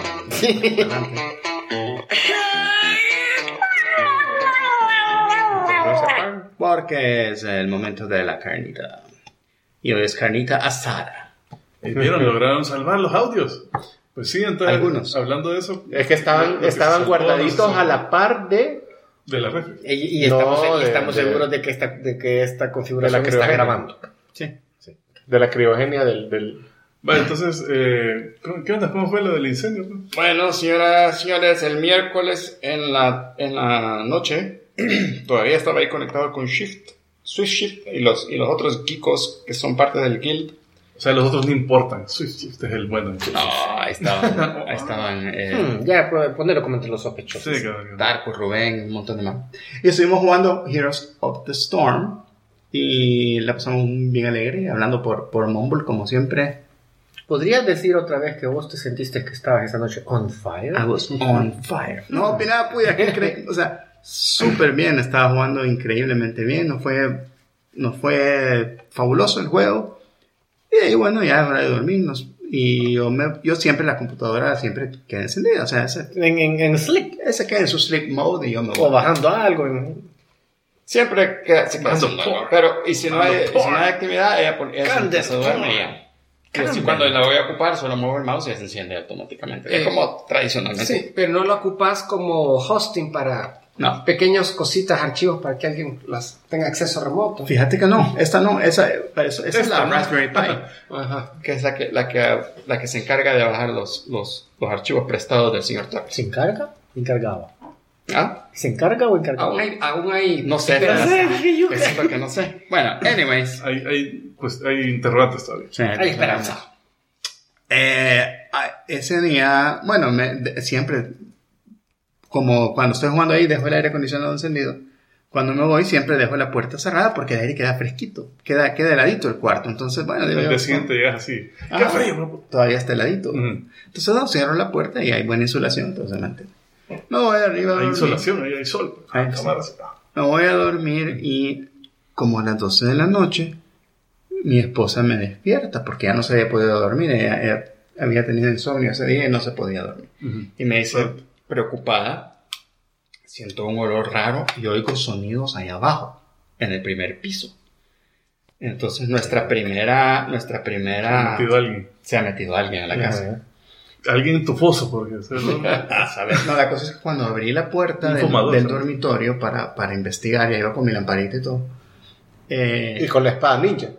Porque es el momento de la carnita. Y hoy es carnita asada.
¿Vieron? Lograron salvar los audios. Pues sí, entonces,
Algunos.
hablando de eso.
Es que estaban guardaditos a la par de
la refri.
Y
No,
estamos
de-
seguros de que esta configuración
de la
está
criogenia.
grabando.
Sí.
de la criogenia del
Vale, entonces, ¿qué onda? ¿Cómo fue lo del incendio?
Bueno, señoras y señores, el miércoles en la noche todavía estaba ahí conectado con SwiftShift y los otros geekos que son parte del guild.
O sea, los otros no importan. Swift es el bueno.
No, ahí estaban
Ya, ponerlo como entre los sospechosos.
Sí, claro.
Darko, Rubén, un montón de más. Y estuvimos jugando Heroes of the Storm y la pasamos bien alegre, hablando por Mumble como siempre.
¿Podrías decir otra vez que vos te sentiste que estabas esa noche on fire?
I was on fire. No, opinaba, o sea, súper bien, estaba jugando increíblemente bien, no fue fabuloso el juego. Y ahí, bueno, ya es hora de dormirnos. Y yo siempre la computadora siempre queda encendida, o sea,
En sleep.
esa queda en su sleep mode y yo me
O
voy.
bajando algo.
Siempre se queda encendida, pero y si no hay actividad, ella se duerme y ya. Y así cuando la voy a ocupar, solo muevo el mouse y se enciende automáticamente. Es como tradicionalmente.
Sí, pero no lo ocupas como hosting para
No.
pequeños cositas, archivos para que alguien las tenga acceso remoto.
Fíjate que no, esta no, esa es la Raspberry Pi,
Ajá.
que es la que se encarga de bajar los archivos prestados del señor Torres.
¿Se encarga? Encargaba.
¿Ah?
¿Se encarga o encargaba?
Aún hay, no sé,
Pero
es lo que no sé. Bueno, anyways.
Hay interrogantes todavía.
Sí,
Hay esperanza.
Ese día, bueno, siempre, como cuando estoy jugando ahí, dejo el aire acondicionado encendido. Cuando me voy, siempre dejo la puerta cerrada porque el aire queda fresquito, queda heladito el cuarto. Entonces, bueno, digo
El
yo,
día siguiente llegas así. ¡Qué
Ah,
frío! ¿No?
todavía está heladito.
Ujú.
Entonces, cierro la puerta y hay buena insulación, entonces mantengo. Me voy arriba a
Hay
dormir.
insolación, ahí hay sol.
Ahí
Cámaras.
Me voy a dormir y como a las 12 de la noche, mi esposa me despierta porque ya no se había podido dormir. Ella había tenido insomnio ese día y no se podía dormir. Y me dice, preocupada, siento un olor raro y oigo sonidos allá abajo, en el primer piso. Entonces nuestra primera
Se ha metido alguien
a la casa.
Alguien en tu foso, porque
¿sabes? No, la cosa es que cuando abrí la puerta del dormitorio para investigar, ya iba con mi lamparita y todo.
Y con la espada ninja.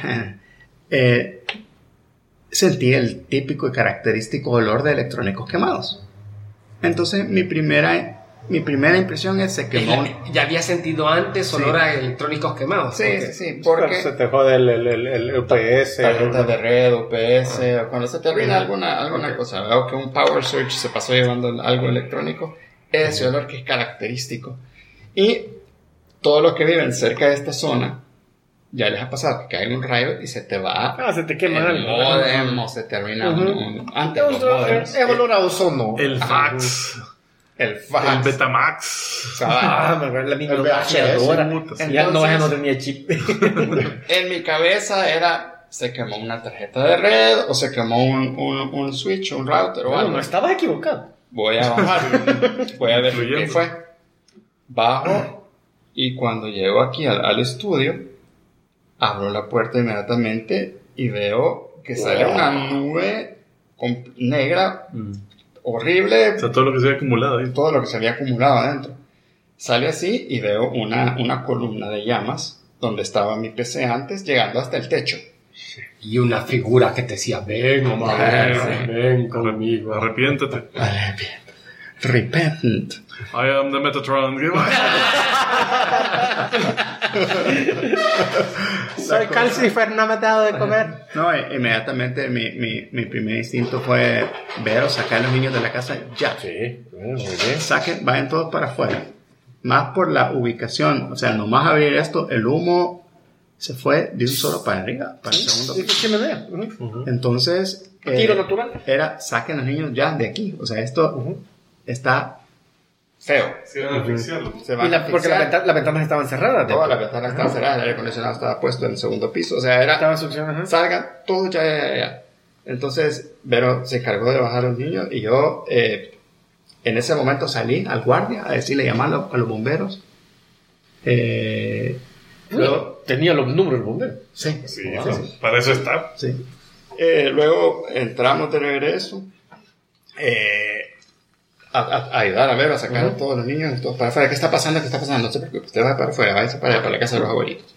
Sentí el típico y característico olor de electrónicos quemados. Entonces mi primera impresión es se quemó.
¿Ya había sentido antes olor a electrónicos quemados?
Sí, porque
se te jode el UPS.
Tarjetas de red, UPS, o cuando se te arruina alguna cosa, veo que un power surge se pasó llevando algo electrónico, ese olor que es característico. Y todos los que viven cerca de esta zona, ya les ha pasado que cae un rayo y se te va.
Se te quema
el modem, o se te arruina antes los modems.
Es olor a ozono.
El fax.
El fax.
El Betamax.
La misma ya no tenía chip.
En mi cabeza era, se quemó una tarjeta de red o se quemó un switch, un router o algo.
No estabas equivocado.
Voy a bajar, voy a ver qué fue. Bajo y cuando llego aquí al estudio, abro la puerta inmediatamente y veo que sale una nube negra horrible.
O sea, todo lo que se había acumulado ahí.
Todo lo que se había acumulado adentro. Sale así y veo una columna de llamas donde estaba mi PC antes, llegando hasta el techo.
Y una figura que te decía, ven, mamá, ven conmigo.
Arrepiéntete.
Repentant.
I am the Metatron.
Soy Calcifer, no me ha dado de comer.
No, inmediatamente mi primer instinto fue ver o sacar a los niños de la casa ya.
Sí, muy bien.
Saquen, vayan todos para afuera. Más por la ubicación. O sea, nomás abrir esto, el humo se fue de un solo para arriba, para el segundo piso. Entonces,
tiro natural.
Era, saquen a los niños ya de aquí. O sea, esto está feo.
Se van a asfixiarlo.
Porque
las ventanas estaban cerradas.
Todas las ventanas estaban cerradas, el aire acondicionado estaba puesto en el segundo piso. O sea,
estaba succionado.
Salgan todos ya. Entonces, Vero se encargó de bajar a los niños y yo en ese momento salí al guardia a decirle, llamar a los bomberos.
Luego, tenía los números del bombero.
Sí.
Para eso está.
Sí. Luego entramos de regreso. A ayudar a ver, a sacar a todos los niños todos para afuera. ¿Qué está pasando? No se preocupe, usted va para afuera, váyase para la casa de los abuelitos.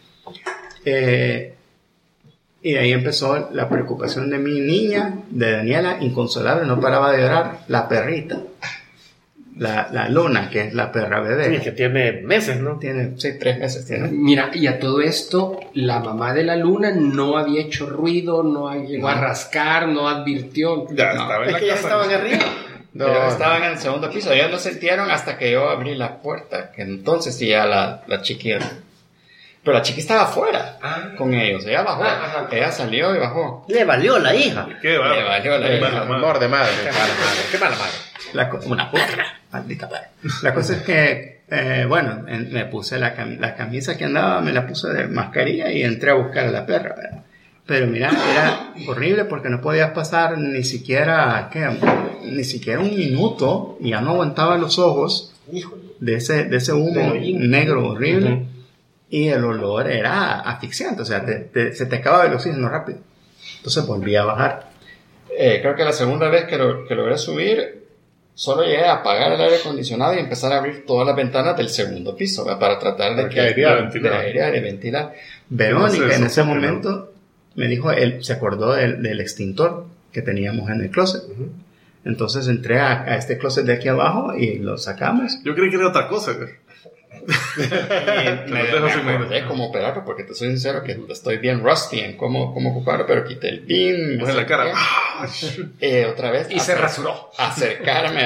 Y ahí empezó la preocupación de mi niña, de Daniela, inconsolable, no paraba de llorar. La perrita, la Luna, que es la perra bebé.
Sí, que tiene meses, ¿no?
Tiene, sí, 3 meses tiene.
Mira, y a todo esto, la mamá de la Luna no había hecho ruido, no llegó a rascar, no advirtió.
Ya estaba en la
que ya
casa.
estaban arriba.
Pero estaban en el segundo piso, ellos lo sintieron hasta que yo abrí la puerta, que entonces sí ya la chiqui, pero la chiqui estaba afuera con ellos, ella bajó, ella salió y bajó.
Le valió la hija.
¿Qué va?
Le valió la hija.
Amor de madre.
Qué mala madre.
Una puta, maldita madre. La cosa es que, me puse la camisa que andaba, me la puse de mascarilla y entré a buscar a la perra, ¿verdad? Pero mira, era horrible porque no podías pasar ni siquiera un minuto y ya no aguantaba los ojos de ese humo negro horrible y el olor era asfixiante, o sea, se te acababa el oxígeno rápido. Entonces volví a bajar. Creo que la segunda vez que logré subir, solo llegué a apagar el aire acondicionado y empezar a abrir todas las ventanas del segundo piso, ¿verdad? Para tratar de airear y ventilar. Verónica en ese momento me dijo, él se acordó del extintor que teníamos en el closet. Entonces entré a este closet de aquí abajo y lo sacamos.
Yo creí que era otra cosa.
Me acordé cómo operarlo, porque te soy sincero que estoy bien rusty en cómo ocuparlo, pero quité el pin.
En la cara.
Otra vez.
Y se rasuró.
Acercarme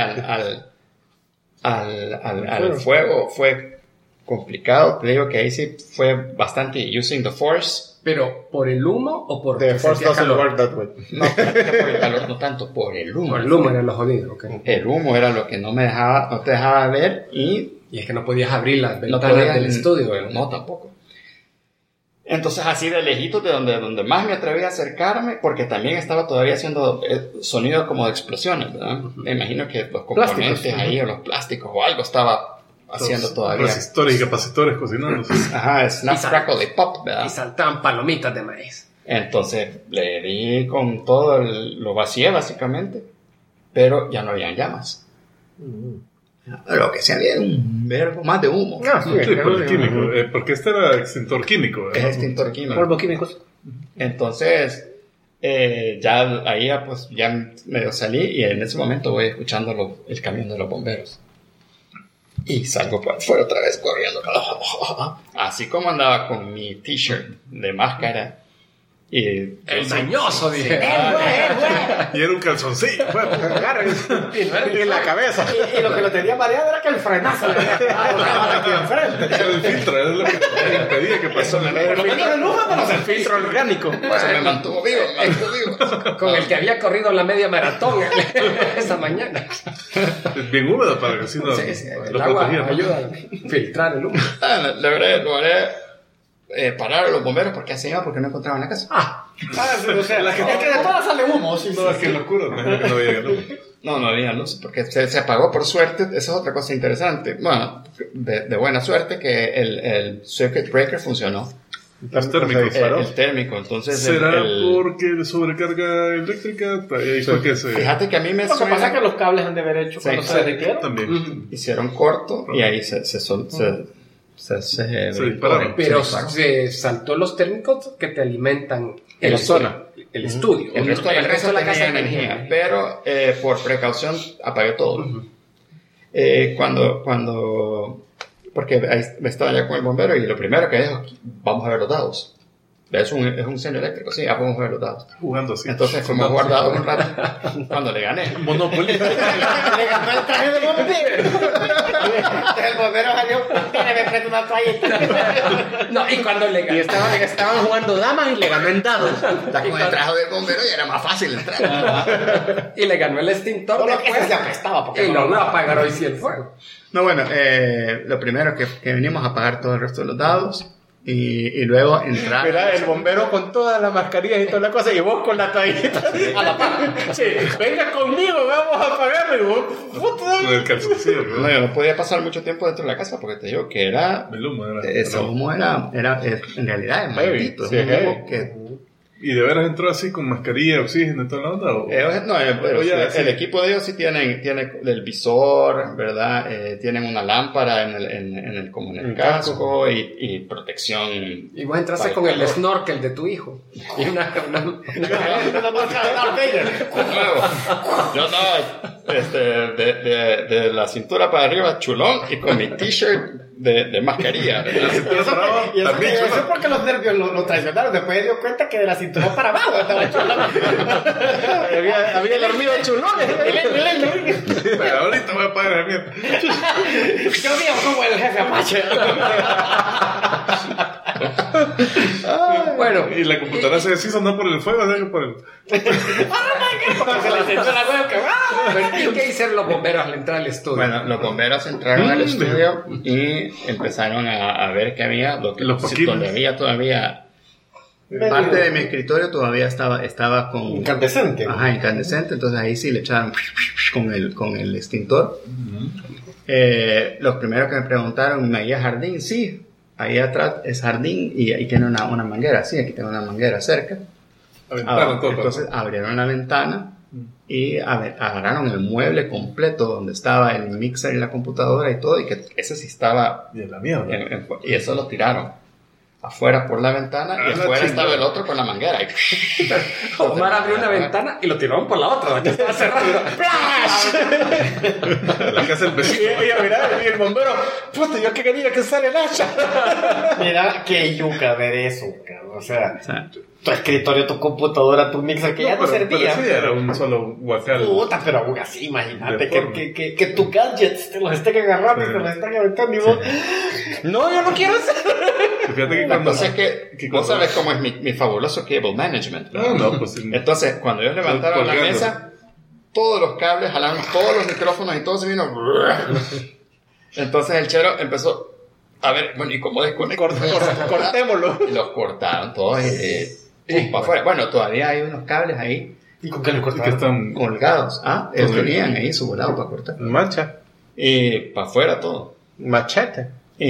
al fuego fue complicado. Te digo que ahí sí fue bastante using the force.
¿Pero por el humo o por
The force doesn't work that way.
No, por el calor, no tanto, por el humo.
Por el humo era lo jodido, okay.
El humo era lo que no te dejaba ver y
es que no podías abrir las ventanas del estudio.
No, tampoco. Entonces así de lejitos de donde más me atreví a acercarme, porque también estaba todavía haciendo sonido como de explosiones, ¿verdad? Me imagino que los componentes
Plásticos,
ahí o los plásticos o algo estaba haciendo todavía.
Resistores y capacitores cocinándose.
Ajá, snap, crackle y pop, ¿verdad?
Y saltaban palomitas de maíz.
Entonces le di con todo, lo vacié básicamente, pero ya no habían llamas. Lo que se había era un verbo más de humo.
Sí, por el químico. Porque este era extintor químico.
Es extintor químico.
Polvo químicos.
Entonces, ya ahí pues ya medio salí y en ese momento voy escuchando el camión de los bomberos. Y salgo por fuera otra vez corriendo. Así como andaba con mi t-shirt de máscara. Y
El dañoso, dije.
Y era un calzoncillo.
Y en la cabeza.
Y lo que lo tenía mareado era que el frenazo le había dado aquí enfrente.
Era el filtro, era lo que impedía que pasara.
El filtro de lujo, pero el filtro orgánico.
eso me mantuvo vivo,
Con el que había corrido la media maratón esa mañana.
Es bien húmedo para que así no
El
lo
agua
protegía.
ayuda a filtrar el humo.
Logré parar a los bomberos porque así iba porque no encontraban la casa.
O sea, es que de todas sale humo. Sí,
No, es que locura, me imagino que no había luz.
No había luz porque se apagó por suerte. Esa es otra cosa interesante. Bueno, de buena suerte que el circuit breaker funcionó.
Los térmicos.
El térmico, entonces
¿Será porque de sobrecarga eléctrica? Ahí fue que se...
Fíjate que a mí me
Lo que pasa es que los cables han de haber hecho
Sí,
cuando se derritieron.
También.
hicieron corto y ahí se
dispararon.
Pero
Sí, claro.
se saltó los térmicos que te alimentan
En la zona.
el estudio.
El resto de la casa
tenía
energía, pero por precaución apagué todo. Porque ahí estaba ya con el bombero y lo primero que dijo, vamos a ver los dados. Es un seno eléctrico, sí, vamos a ver los dados.
Jugando así.
Entonces fuimos a jugar dados un rato cuando le gané.
Monopoly.
Le ganó el traje de bombero. El bombero salió. Tiene que prender una toallita.
No, y cuando le
Y
ganó.
estaban jugando damas y le ganó en dados.
Ya con el traje del bombero ya era más fácil entrar.
Y le ganó el extintor.
Solo que
después,
ese se apestaba porque
y
no
logró apagar hoy sí el fuego.
No, bueno, lo primero que venimos a apagar todo el resto de los dados y luego entrar.
Mira, el bombero con todas las mascarillas y toda la cosa, y vos con la toallita a la par. Sí, venga conmigo, vamos a apagarlo. Y vos,
Con el calzoncillo,
No,
¿verdad?
yo no podía pasar mucho tiempo dentro de la casa porque te digo que era.
El humo era.
Ese humo era en realidad es
Heavy,
maldito.
sí,
Es un humo
heavy.
que.
¿Y de veras entró así con mascarilla, oxígeno y toda la onda? ¿O?
Pero
ya,
el
sí.
equipo de ellos sí tiene el visor, ¿verdad? Tienen una lámpara como en el casco y protección.
Y vos entraste
Para
con el
calor.
snorkel de tu hijo. Y una
Una máscara de Darth Vader.
Nuevo. Yo andaba de la cintura para arriba chulón y con mi t-shirt de mascarilla, ¿verdad?
Y eso es porque los nervios lo traicionaron. Después se dio cuenta que de la cintura para abajo estaba chulón.
había dormido chulón.
Pero ahorita voy a pagar la mierda.
Yo digo como el jefe Apache.
Bueno,
Y la computadora se deshizo no por el fuego, sino por el...
Se le encendió la hueá que va.
¿y qué hicieron los bomberos al entrar al estudio?
Bueno, los bomberos entraron al estudio y empezaron a ver que había
Los paquines.
donde había todavía parte de mi escritorio todavía estaba con
Incandescente.
Ajá, incandescente, entonces ahí sí le echaron con el extintor. Los primeros que me preguntaron, ¿me había jardín? Sí, ahí atrás es jardín y ahí tiene una manguera, sí, aquí tengo una manguera cerca.
Aventaron todo.
Entonces abrieron la ventana y agarraron el mueble completo donde estaba el mixer y la computadora y todo, y que ese sí estaba
Y en la mierda.
y eso lo tiraron afuera por la ventana y
Ah, la
afuera
chingada.
estaba el otro con la manguera. Y
Omar abrió una ventana y lo tiraron por la otra, la que estaba cerrada.
La casa del vecino.
Y el bombero, puta, yo que quería que sale el hacha.
Mira qué yuca ver eso, cabrón. O sea,
o sea,
tu escritorio, tu computadora, tu mixer que ya no servía.
Pero sí, era un solo guacal.
Puta, pero aún así, imagínate
Deforme.
que tus gadgets te los estén agarrando y te los estén aventando y vos. No, yo no quiero hacer.
Fíjate que
la
cuando...
cosa es que vos sabes cómo es mi fabuloso cable management.
No, pues...
Entonces, cuando ellos levantaron la
Colgando.
mesa, todos los cables jalaron todos los micrófonos y todo se vino. Entonces el chero empezó A ver, bueno, ¿y cómo desconectar?
Cortémoslo.
Los cortaron todos para afuera. Bueno, todavía hay unos cables ahí
¿Y con qué lo
Que
cortaron?
están
colgados. Ellos tenían ahí su volado para cortar.
Mancha.
Para afuera todo.
Machete.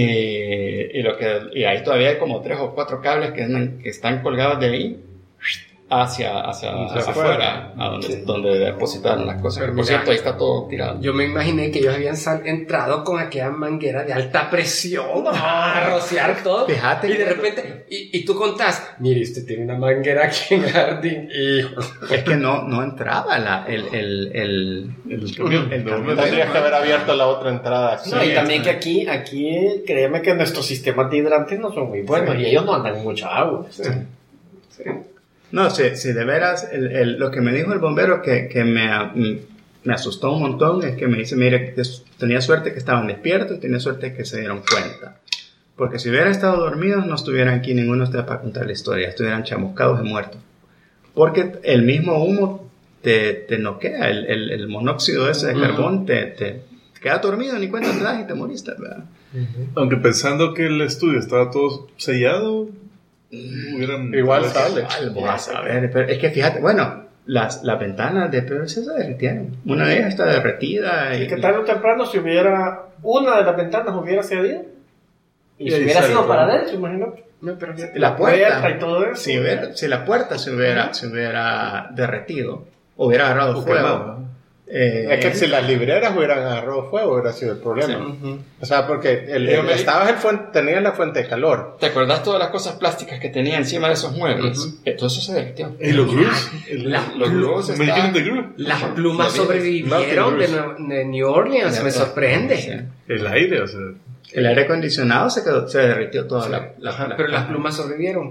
Y ahí todavía hay como 3 o 4 cables que están colgados de ahí hacia afuera, a donde depositaron las cosas.
Pero
Por
mira,
cierto, ahí está todo tirado.
Yo me imaginé que ellos habían entrado con aquella manguera de alta presión a rociar todo.
Fíjate
y de
que-
repente, y tú contás, mire, usted tiene una manguera aquí en el jardín. Hijo.
Es que no entraba el
camión.
Tendrías que haber abierto la otra entrada.
No, y también que aquí, créeme que nuestros sistemas de hidrantes no son muy buenos y ellos no andan en mucha agua.
No, sí, de veras, lo que me dijo el bombero que me asustó un montón es que me dice, mire, tenía suerte que estaban despiertos y tenía suerte que se dieron cuenta. Porque si hubieran estado dormidos, no estuvieran aquí ninguno de ustedes para contar la historia, estuvieran chamuscados y muertos. Porque el mismo humo te noquea, el monóxido ese de carbón te quedas dormido, ni cuenta te das y te moriste, ¿verdad?
Aunque pensando que el estudio estaba todo sellado, hubieran...
Igual sale.
Vas a ver, pero es que fíjate, bueno, las ventanas de PVC se derritieron. Una de ellas está derretida.
Y que tarde o temprano, si hubiera una de las ventanas hubiera cedido y
Y
si
ahí
hubiera
sale,
sido
¿no?
para adentro, imagínate.
No, pero
La
Puerta
puerta,
y todo eso.
si la puerta se hubiera derretido, hubiera agarrado
O
fuego.
quemado.
Es que si las libreras hubieran agarrado fuego, hubiera sido el problema. O sea, porque tenían la fuente de calor.
¿Te acordás todas las cosas plásticas que tenía encima de esos muebles? Todo eso se derritió.
¿Y los grooves?
Los globos
¿Me dijeron
estaban...
de groove?
las plumas
Lo vi.
sobrevivieron de New Orleans, me sorprende.
Sí.
El aire, o sea...
El aire acondicionado se derritió toda la
Pero las plumas sobrevivieron.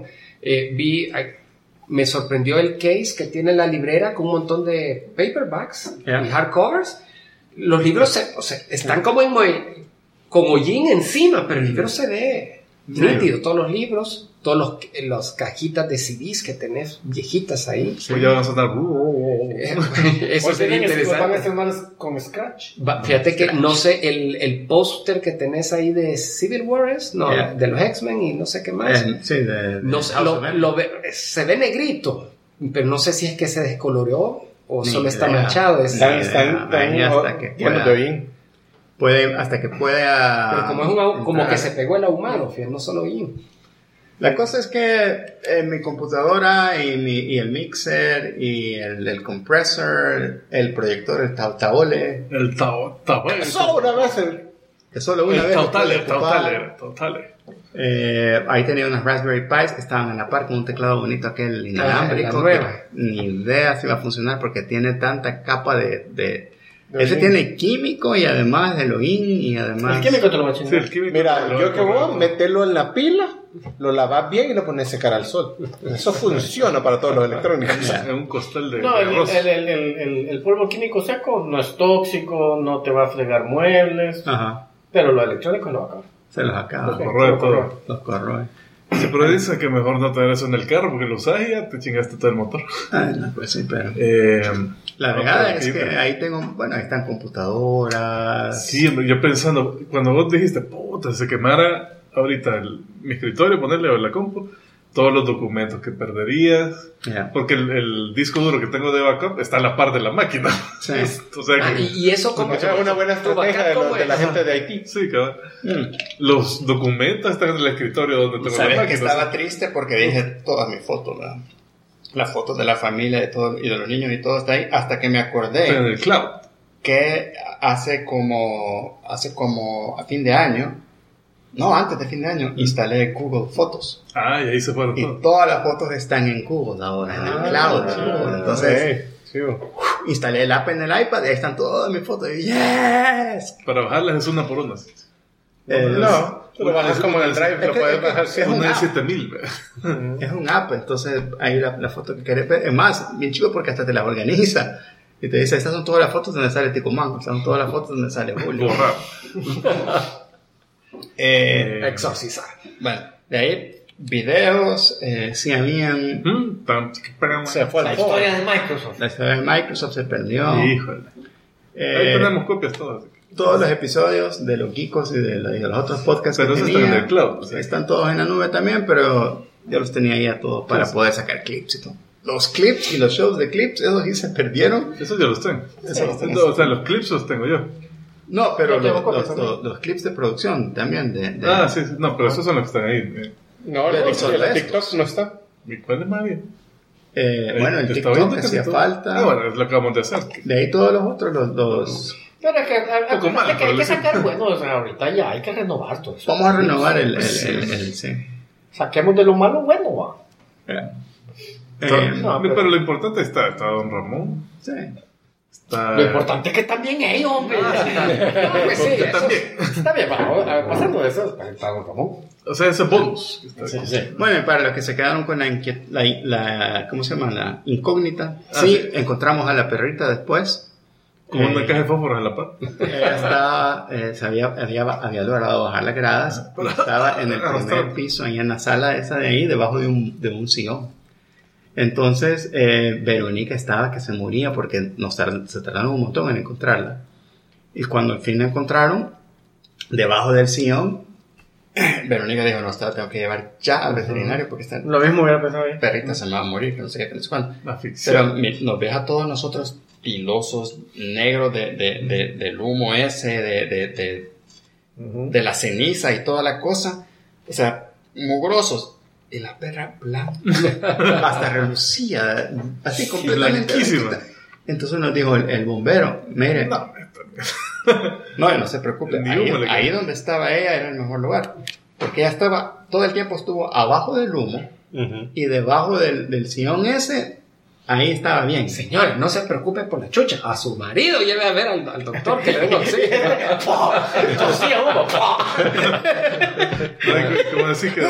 Me sorprendió el case que tiene la librera con un montón de paperbacks
Yeah.
y hardcovers. Los libros están como con hollín encima, pero el libro se ve nítido. Todos los libros, todos los cajitas de CDs que tenés viejitas ahí.
Pues ya van a sonar...
Eso
O
sería
tienen van a
interesante.
hacer más con Scratch.
Fíjate que no sé, el póster que tenés ahí de Civil War
Yeah.
de los X-Men y no sé qué más.
Sí,
No sé, se ve negrito, pero no sé si es que se descoloreó o
Ni
solo está
idea.
manchado.
Están
ahí hasta que
llenos
pueda.
de hollín.
puede, hasta que pueda...
Pero como es como
entrar.
que se pegó el ahumado, fíjate, no solo bien.
La cosa es que mi computadora y el mixer y el compresor, el proyector, el taule,
El
Sobra a veces.
que solo una vez... lo pude ocupar.
Tautale.
Ahí tenía unas Raspberry Pis que estaban en la par con un teclado bonito aquel inalámbrico.
la nueva.
Que ni idea si va a funcionar porque tiene tanta capa de ese tiene químico y además de login y además...
El químico te lo va a
Sí,
chingar.
el químico.
Mira,
lo-
yo que voy, meterlo en la pila, lo lavas bien y lo pones a secar al sol. Eso funciona para todos los electrónicos.
Es un costal de
No,
arroz.
el polvo químico seco no es tóxico, no te va a fregar muebles,
Ajá,
pero lo electrónico lo va a acabar.
se los acaba,
corroe todo.
los corroe.
Sí, pero dicen que mejor no tener eso en el carro porque lo usas y ya te chingaste todo el motor.
Ay, no, pues sí, pero... La
no,
verdad
pero
es
aquí,
que
pero-
ahí tengo, bueno, ahí están computadoras.
Sí, hombre, yo pensando, cuando vos dijiste, puta, se quemara ahorita mi escritorio, ponerle a la compu, todos los documentos que perderías,
Ya.
porque el disco duro que tengo de backup está a la par de la máquina.
Sí.
O sea que,
Y eso como...
Esa es una buena
tu
estrategia
backup,
de,
¿cómo
de la
es?
gente de Haití.
sí, cabrón. Los documentos están en el escritorio donde tengo la
Sabes que
máquina.
estaba triste porque dije todas mis fotos, ¿verdad? Las fotos de la familia de todo, y de los niños y todo está ahí, hasta que me
Está en
acordé
el cloud.
que hace como a fin de año, no, antes de fin de año, instalé Google Fotos.
Ah, y ahí se fueron
Y
todos.
todas las fotos están en Google ahora, en el cloud. Entonces,
Sí.
instalé el app en el iPad y ahí están todas mis fotos. Y ¡yes!
Para bajarlas es una por una.
No, tú lo bajas como en el drive, lo puedes bajar
es
siempre.
Una de
app.
7000.
Es un app, entonces ahí la foto que querés ver. Es más, bien chico porque hasta te las organiza. Y te dice, estas son todas las fotos donde sale Ticumán, estas son todas las fotos donde sale Julio.
Borrar.
Exorcizar.
Bueno, de ahí, videos, sí habían...
Se fue
La
al
historia de Microsoft.
La historia de Microsoft se perdió.
Híjole. Ahí tenemos copias todas.
todos los episodios de los Geekos y de los otros podcasts
Pero
que
esos
tenía,
están en el cloud. O sea.
están todos en la nube también, pero yo los tenía ya todos para poder sacar clips y todo. Los clips y los shows de clips, esos sí se perdieron.
Esos yo los tengo.
Eso los tenés.
O sea, los clips los tengo yo.
No, pero
Yo tengo copias
los clips de producción también.
Ah, sí, sí. No, pero esos son los que están ahí.
No,
Pero
el
son de
TikTok
estos.
no está.
¿Y cuál es más bien?
Bueno, el
Yo estaba
TikTok
viendo casi
hacía
todo.
falta.
Ah, bueno, es lo que acabamos de hacer.
De ahí todos los otros, los...
Pero es que,
Poco mal,
hay que
pero
sacar, bueno, o sea, ahorita ya hay que renovar todo eso.
Vamos a renovar el sí.
Saquemos de lo malo bueno, va.
No, pero lo importante está Don Ramón.
Sí.
Está...
Lo importante es que también ellos, hombre. No, pues sí,
Usted
eso-
también.
Está bien, pasando de eso, está Don Ramón.
O sea, ese bonus.
Sí, sí.
Bueno, y para los que se quedaron con la ¿cómo se llama? La incógnita.
Ah,
Sí,
sí.
encontramos a la perrita después.
Como una caja de fósforos en la pata.
Ella estaba, se había logrado bajar las gradas. Y estaba en el primer piso, ahí en la sala esa de ahí, debajo de un sillón. Entonces, Verónica estaba que se moría porque se tardaron un montón en encontrarla. Y cuando al fin la encontraron, debajo del sillón, Verónica dijo, no, tengo que llevar ya al veterinario porque esta
Lo mismo hubiera pensado yo.
perrita se me va a morir, que no sé qué, que no sé cuándo.
La ficción.
Pero nos ves a todos nosotros pilosos, negros del humo ese, de la ceniza y toda la cosa. O sea, mugrosos. Y la perra blanca, hasta relucía, así completamente
Blanquísima.
blanquita. Entonces nos dijo el bombero, mire, no se preocupe,
Ni humo le
ahí
queda.
donde estaba ella era el mejor lugar. Porque ella estaba, todo el tiempo estuvo abajo del humo y debajo del sillón ese, ahí estaba bien.
Señores, no se preocupe por la chucha. A su marido lleve a ver al doctor que le den oxígeno.
Tosía uno.
Como decís que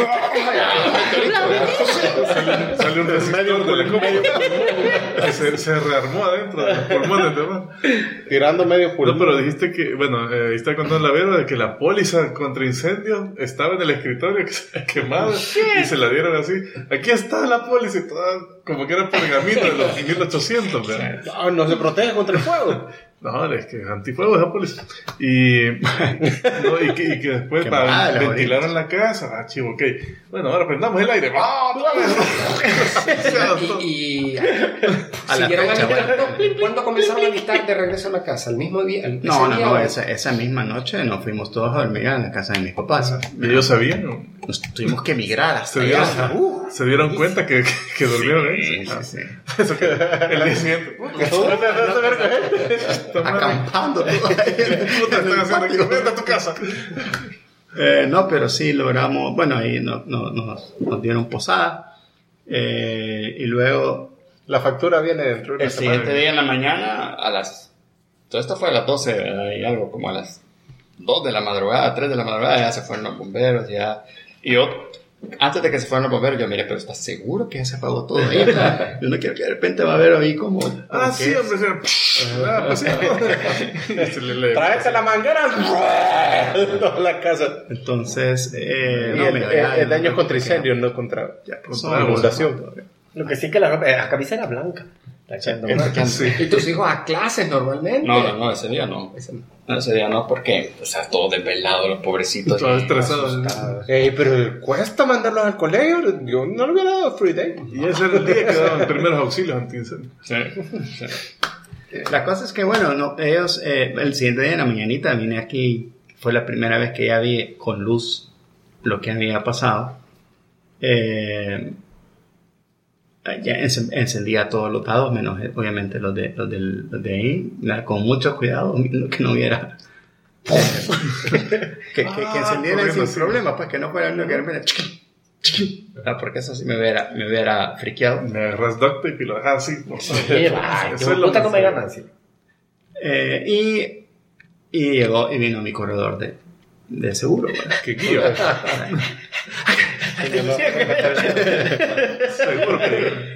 sale un resistor del estómago que se rearmó adentro de los pulmones, ¿no?
Tirando medio
No,
pulmón.
pero dijiste que, bueno, ahí está contando la Vera de que la póliza contra incendios estaba en el escritorio que se había quemado y se la dieron así. Aquí está la póliza y toda, como que era pergamino de los 1800, ¿verdad?
No se protege contra el fuego.
No, es que es antifuego esa póliza. Y, no, y que después
Quemada
para
la
ventilaron la casa. Ah, chivo, ok. Bueno, ahora prendamos el aire. ¡Ah, otra vez!
Y
A la
siguieron
fecha,
agitando. ¿Cuándo comenzaron a agitar de regreso a la casa? ¿El mismo día?
No, esa misma noche nos fuimos todos a dormir a la casa de mis papás.
¿Y ellos sabían? ¿No?
Nos tuvimos que migrar hasta
¿Se dieron,
allá.
¿se dieron cuenta que durmieron ahí?
Sí.
Eso que el día siguiente.
Acampando todo ahí en el
Puta, están haciendo aquí.
patio.
Vete a tu casa.
No, pero sí logramos, bueno, ahí nos dieron posada. Y luego,
La factura viene dentro de una
el
semana.
siguiente día en la mañana, todo esto fue a las 12, ¿verdad? Y algo, como a las 2 de la madrugada, 3 de la madrugada, ya se fueron los bomberos, ya. Y yo, antes de que se fueran los bomberos, yo miré, pero ¿estás seguro que ya se apagó todo ahí? Yo no quiero que de repente va a haber ahí como...
Ah, sí, hombre. Pues sí.
Tráete la manguera. Toda la casa.
Entonces,
Y
no, mira,
el daño es contra incendios, no contra inundación.
Lo que sí que la camisa era blanca. La que
Sí.
¿Y tus hijos a clases normalmente?
No, ese día no. Ese día no, porque, o sea, todos desvelados, los pobrecitos.
Todos estresados.
Pero cuesta mandarlos al colegio. Yo no le hubiera dado free day.
Y ese era el día que daban primeros auxilios antiincendios.
Sí. La cosa es que, bueno, ellos, el siguiente día en la mañanita vine aquí, fue la primera vez que ya vi con luz lo que había pasado. Ya encendía todos los dados, menos obviamente los de ahí, con mucho cuidado, que no hubiera... que encendieran sin
sí.
problema, pues que no fuera uno que de repente... porque eso sí me hubiera friqueado.
Me agarras duct tape y lo dejas así. Por favor.
Yo puta no me ganan, sí.
Y vino mi corredor de seguro, ¿verdad?
Que guía. Seguro que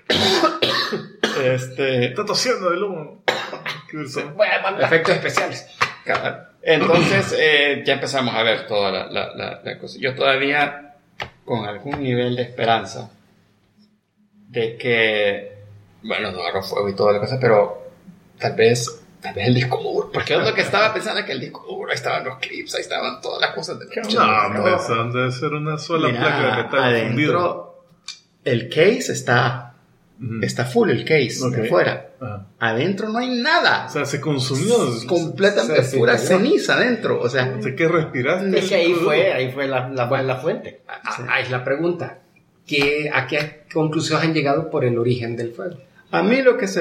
está tosiendo del humo. Qué dulce.
Efectos especiales.
Entonces ya empezamos a ver toda la cosa. Yo todavía con algún nivel de esperanza de que, bueno, no agarró fuego y toda la cosa, pero tal vez tal vez el disco duro. Porque es lo que estaba pensando, que el disco duro, ahí estaban los clips, ahí estaban todas las cosas de
No, eso debe ser una sola placa de metal
adentro,
fundido.
el case está full, el case de fuera. Adentro no hay nada.
O sea, se consumió.
Es completamente pura ceniza adentro. O sea,
¿qué respiraste?
Es que ahí fue la fuente.
Ahí es la pregunta. ¿A qué conclusión han llegado por el origen del fuego?
a mí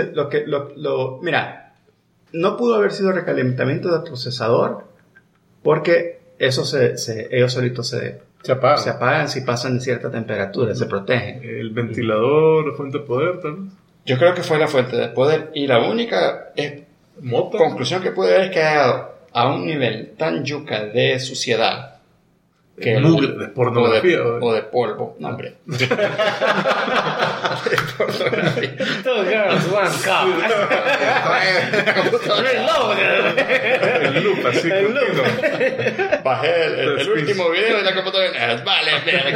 mira, no pudo haber sido recalentamiento del procesador porque eso ellos solitos se apagan si pasan cierta temperatura, se protegen.
El ventilador, la fuente de poder, tal vez.
Yo creo que fue la fuente de poder y la única conclusión que pude ver es que a un nivel tan yuca de suciedad que
de pornografía
o de polvo, no hombre. De pornografía.
Two girls, one cup.
El loop, así.
Bajé el último video de la computadora. Vale,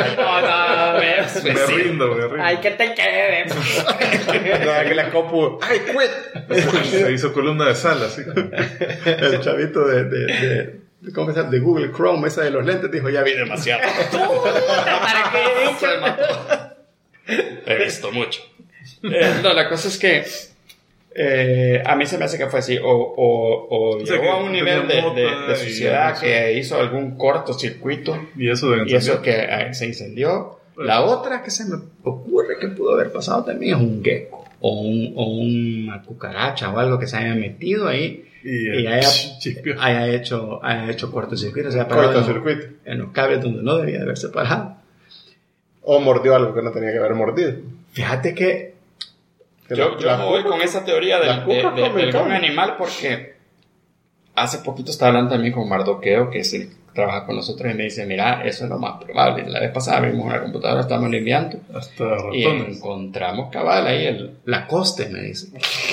Me rindo.
Ay, que te quede.
Que la compu. ¡Ay, quit!
Se hizo columna de sal, así.
El chavito ¿cómo se llama? De Google Chrome, esa de los lentes, dijo, ya vi demasiado.
¿Para qué?
Se mató. He visto mucho. No, la cosa es que a mí se me hace que fue así, o llegó a un nivel de suciedad que hizo algún cortocircuito
y eso
que se incendió. La otra que se me ocurre que pudo haber pasado también es un gecko o una cucaracha o algo que se haya metido ahí y haya hecho cortocircuito, se haya parado en los cables donde no debía de haberse parado.
O mordió algo que no tenía que haber mordido.
Fíjate que yo me voy con esa teoría del algún animal porque hace poquito estaba hablando también con Mardoqueo, que es el que trabaja con nosotros, y me dice, mira, eso es lo más probable. La vez pasada vimos una computadora, estábamos limpiando y encontramos cabal ahí la coste, me dice.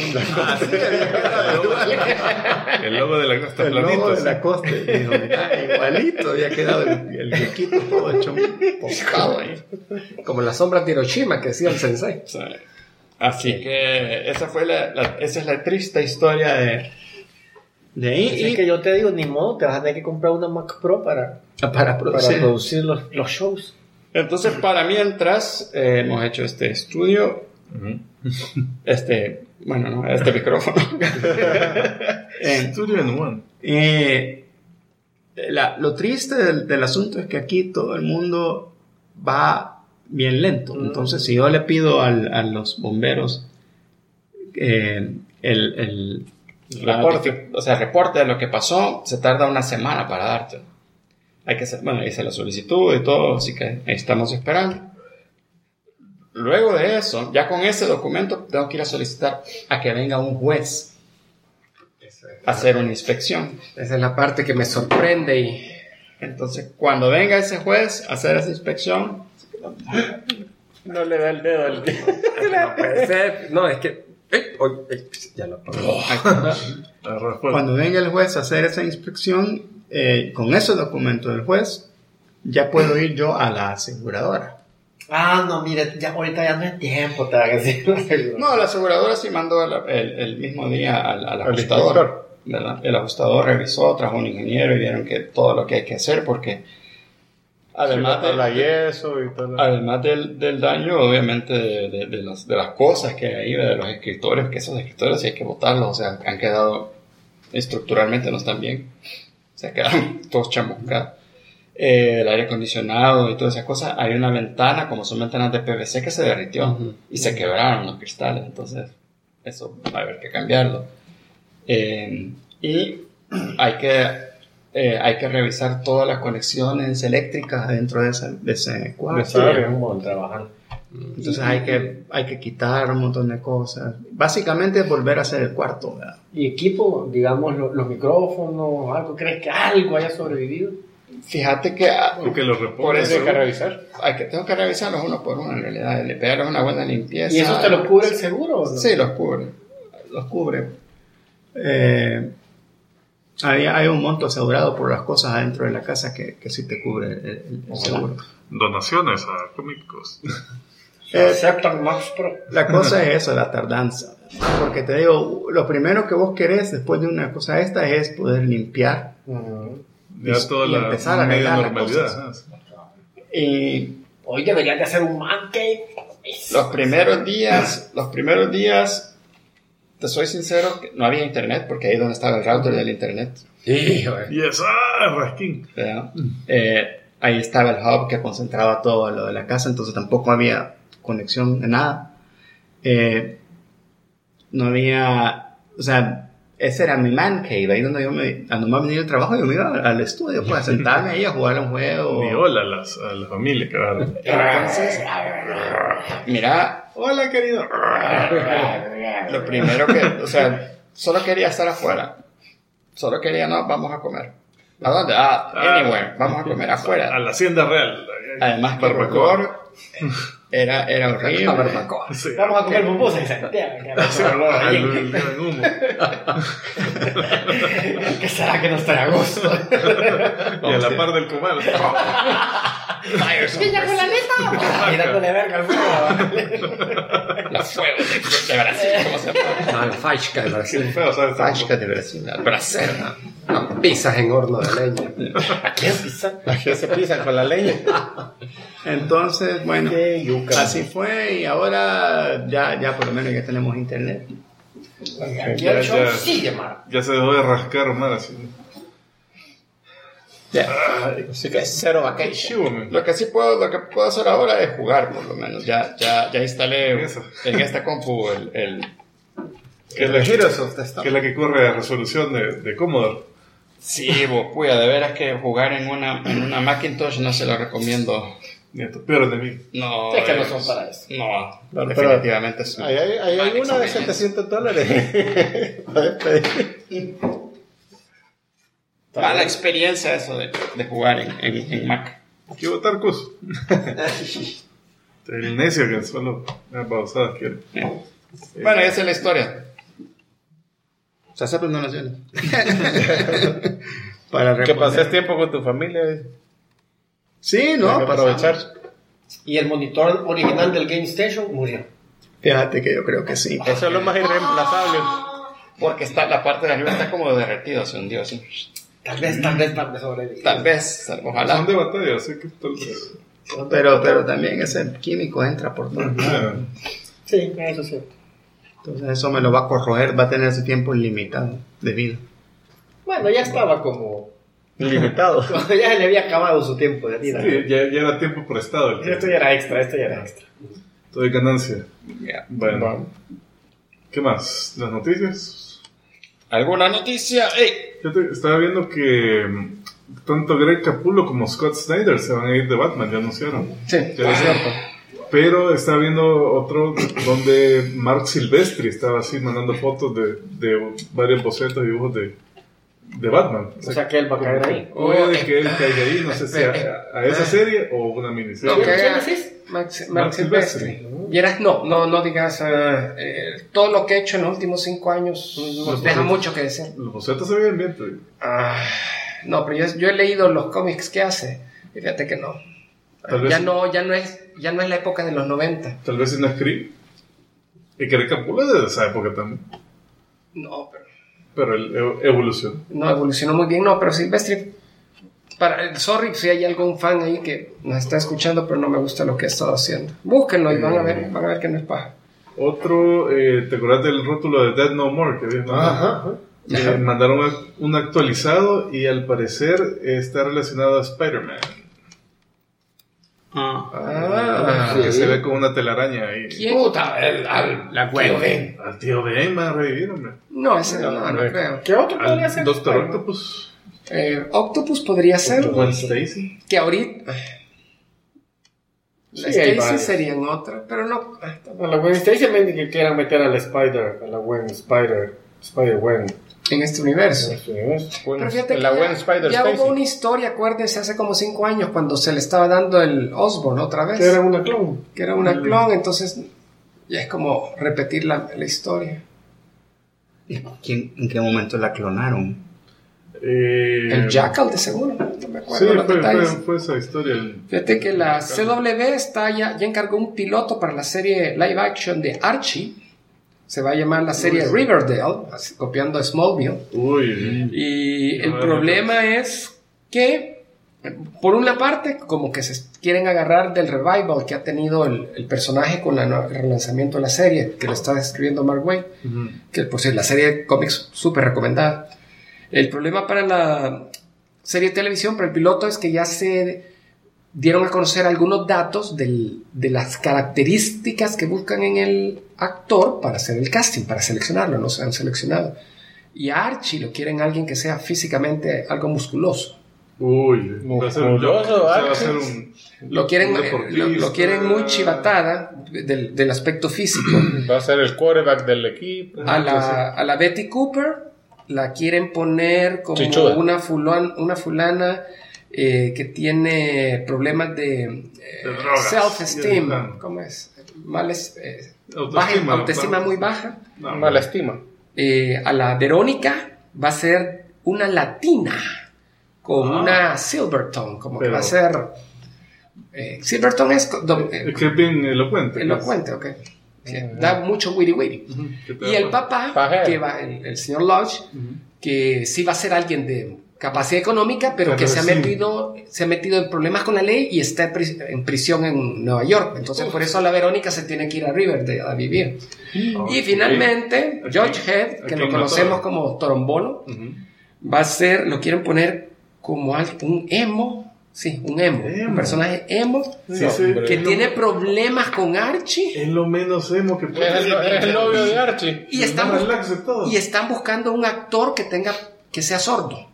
El logo de la coste.
El logo de la coste. Dijo, igualito había quedado el equipo todo hecho poscado ahí.
Como las sombras de Hiroshima que decía el sensei.
Sí. Así que esa es la triste historia de ahí.
Es que yo te digo, ni modo, te vas a tener que comprar una Mac Pro para producir los shows.
Entonces, para mientras hemos hecho este estudio, este micrófono.
Estudio en One.
Lo triste del asunto es que aquí todo el mundo va bien lento. Entonces, si yo le pido a los bomberos el reporte de lo que pasó, se tarda una semana para darte. Hay que hacer, hice la solicitud y todo, así que ahí estamos esperando. Luego de eso, ya con ese documento, tengo que ir a solicitar a que venga un juez a hacer una inspección.
Esa es la parte que me sorprende y
entonces, cuando venga ese juez a hacer esa inspección,
no le da el dedo al dedo.
No puede ser. No, es que ya lo apagó.
Cuando venga el juez a hacer esa inspección, con ese documento del juez, ya puedo ir yo a la aseguradora.
No, mire, ahorita ya no hay tiempo.
No, la aseguradora sí mandó el mismo día al ajustador. ¿Verdad? El ajustador revisó, trajo un ingeniero y vieron que todo lo que hay que hacer porque además del daño, obviamente, de las cosas que hay, de los escritorios, que esos escritorios sí hay que botarlos, o sea, han quedado estructuralmente no están bien, o sea, quedaron todos chamuscados. El aire acondicionado y todas esas cosas, hay una ventana, como son ventanas de PVC, que se derritió y se quebraron los cristales, entonces eso va a haber que cambiarlo. Y hay que revisar todas las conexiones eléctricas dentro de ese cuarto. Entonces hay que quitar un montón de cosas. Básicamente es volver a hacer el cuarto, ¿verdad?
¿Y equipo, digamos, los micrófonos, algo? ¿Crees que algo haya sobrevivido?
Fíjate que
por eso
tengo que revisar.
Tengo que revisarlos uno por uno en realidad, pegarles una buena limpieza.
¿Y eso te lo cubre el seguro? ¿No?
Sí, los cubre. Hay un monto asegurado por las cosas adentro de la casa que sí te cubre el seguro.
Donaciones a cómicos.
Aceptan Max Pro.
La cosa es eso, la tardanza. Porque te digo, lo primero que vos querés después de una cosa esta es poder limpiar.
Ya toda
y
la
empezar a
media
arreglar las
normalidad.
cosas. Y
Hoy deberían de hacer un man cave.
los primeros días, te soy sincero, que no había internet, porque ahí es donde estaba el router del internet.
Yes, Raskin.
¿Verdad? Ahí estaba el hub que concentraba todo lo de la casa, entonces tampoco había conexión de nada. No había, o sea, ese era mi man cave, ahí donde yo cuando me venía el trabajo, yo me iba al estudio, pues a sentarme ahí a jugar un juego.
Ni hola a la familia, claro.
Entonces, mira, hola querido. Lo primero que, o sea, solo quería estar afuera. Solo quería, no, vamos a comer. ¿A dónde? Anywhere, vamos a comer afuera.
A la Hacienda Real.
Además que el olor era horrible.
Sí.
Vamos a comer pupusas en Santiago.
Sí, al gran humo.
¿Qué será que no está a gusto?
Y a la par del comal.
¡Piña con la neta! Y dándole verga al fuego.
La fuego de Brasil, ¿cómo se llama?
No, la faixa de Brasil.
Qué feo, ¿sabes?
Fashka de Brasil, Brasil.
No, pizzas en horno de leña.
¿Aquí es pizza?
Aquí se pisan con la leña.
Entonces, bueno,
Qué yuca.
así fue y ahora ya por lo menos ya tenemos internet.
Aquí el show sigue, man.
Ya se dejó de rascar, Omar, así.
Así que es cero vacation.
Chivo, man.
Lo que puedo hacer ahora es jugar, por lo menos. Ya instalé
Eso.
en esta compu el
Que es la
Heroes of the Storm.
que es la que corre a resolución de Commodore.
Sí, vos, puya, de veras que jugar en una Macintosh no se lo recomiendo.
Ni a tus peores enemigos.
No,
Es que no son para eso.
No,
Pero-
definitivamente sí.
Hay alguna de $700. Puedes pedir.
Mala experiencia eso de jugar en Mac.
¿Qué votar, Cus? El necio que solo pausadas quiere.
Bueno, esa es la historia. Se aceptan donaciones. Para
Que
responder.
pases tiempo con tu familia.
Sí, ¿no?
Para aprovechar.
Y el monitor original del Game Station murió.
Fíjate que yo creo que sí.
Eso es lo más irreemplazable.
Porque la parte de arriba está como derretido, se hundió así.
Tal vez sobrevivió.
Tal vez, ojalá.
Son de batalla, así que tal vez.
Pero también ese químico entra por todo.
Sí, eso es cierto.
Entonces eso me lo va a corroer, va a tener ese tiempo limitado de vida.
Bueno, ya estaba como...
Limitado.
ya le había acabado su tiempo de vida.
Sí, ya era tiempo prestado. El
Esto ya era extra,
Todo de ganancia.
Yeah.
Bueno. ¿Qué más? ¿Las noticias?
¿Alguna noticia? ¡Ey!
Fíjate, estaba viendo que tanto Greg Capullo como Scott Snyder se van a ir de Batman, ya anunciaron.
Sí,
Ya
es cierto.
Pero estaba viendo otro donde Mark Silvestri estaba así mandando fotos de varios bocetos y dibujos de Batman.
O sea que él va a caer ahí.
Puede que él caiga ahí, no sé si a esa serie o una miniserie.
Lo que
¿Quién
haga
es?
Mark Silvestri. Vieras, no digas todo lo que he hecho en los últimos 5 años nos deja mucho que decir.
Los bocetos se ven bien, pero
No, pero yo he leído los cómics que hace y fíjate que no.
Tal vez-
Ya no es la época de los 90.
tal vez en una script. Y Greg Capullo es de esa época también.
No,
Pero él evolucionó.
no evolucionó muy bien, no, pero Silvestri, sorry si hay algún fan ahí que nos está escuchando, pero no me gusta lo que ha estado haciendo. Búsquenlo y van a ver que no es paja.
Otro, ¿te acuerdas del rótulo de Dead No More que habías mandado? Mandaron un actualizado y al parecer está relacionado a Spider-Man. Que se ve con una telaraña ahí.
¿Quién?
Puta,
La
Tío Ben.
Al tío Ben va a revivir, hombre.
No, ese no creo.
¿Qué otro podría
Al
ser?
Doctor Octopus.
Octopus podría ser.
Gwen Stacy.
Que ahorita. La
Sí, hay
Stacy
varios.
serían otra, pero no.
A la Gwen Stacy me que quieran meter a la Spider, a la Gwen Spider-Gwen.
En este universo.
Bueno,
Pero fíjate
la
que
Gwen Spider
ya
Stacy.
hubo una historia, acuérdense, hace como 5 años cuando se le estaba dando el Osborn otra vez.
Que era una clon.
Que era una clon, entonces ya es como repetir la historia.
¿En qué momento la clonaron?
El Jackal, de seguro. No me acuerdo
Sí,
los detalles.
fue esa historia.
Fíjate que la CW está ya encargó un piloto para la serie live action de Archie. Se va a llamar la serie Riverdale, así, copiando a Smallville.
Uy.
Y el problema es que, por una parte, como que se quieren agarrar del revival que ha tenido el personaje con el relanzamiento de la serie, que lo está escribiendo Mark Waid, que por cierto, la serie de cómics súper recomendada. El problema para la serie de televisión, para el piloto, es que ya se dieron a conocer algunos datos de las características que buscan en el actor para hacer el casting, para seleccionarlo, no se han seleccionado. Y a Archie lo quieren alguien que sea físicamente algo musculoso.
Uy, va a ser un joke. O sea, va a ser
lo quieren muy chivatada del aspecto físico.
Va a ser el quarterback del equipo.
A la Betty Cooper la quieren poner como
Chichuda.
una fulana que tiene problemas de
drogas.
self-esteem. ¿Cómo es? Autoestima muy baja.
No,
Mala estima.
A la Verónica va a ser una latina con una Silvertone, como que
Pero-
va a ser... Silvertone es...
Es que es bien elocuente.
elocuente, ok. Que da mucho witty. Y el papá,
Pajero.
que va, el señor Lodge, que sí va a ser alguien de capacidad económica, pero que se ha metido en problemas con la ley y está en prisión en Nueva York. Entonces, por eso la Verónica se tiene que ir a Riverdale a vivir. Y finalmente, George Head, que lo conocemos como Torombolo, va a ser, lo quieren poner como un emo. Sí, un emo. Un personaje emo
Sí, sí,
que tiene problemas con Archie.
es lo menos emo que puede
Es el novio de Archie.
Y están,
más relax de todo.
y están buscando un actor que sea sordo.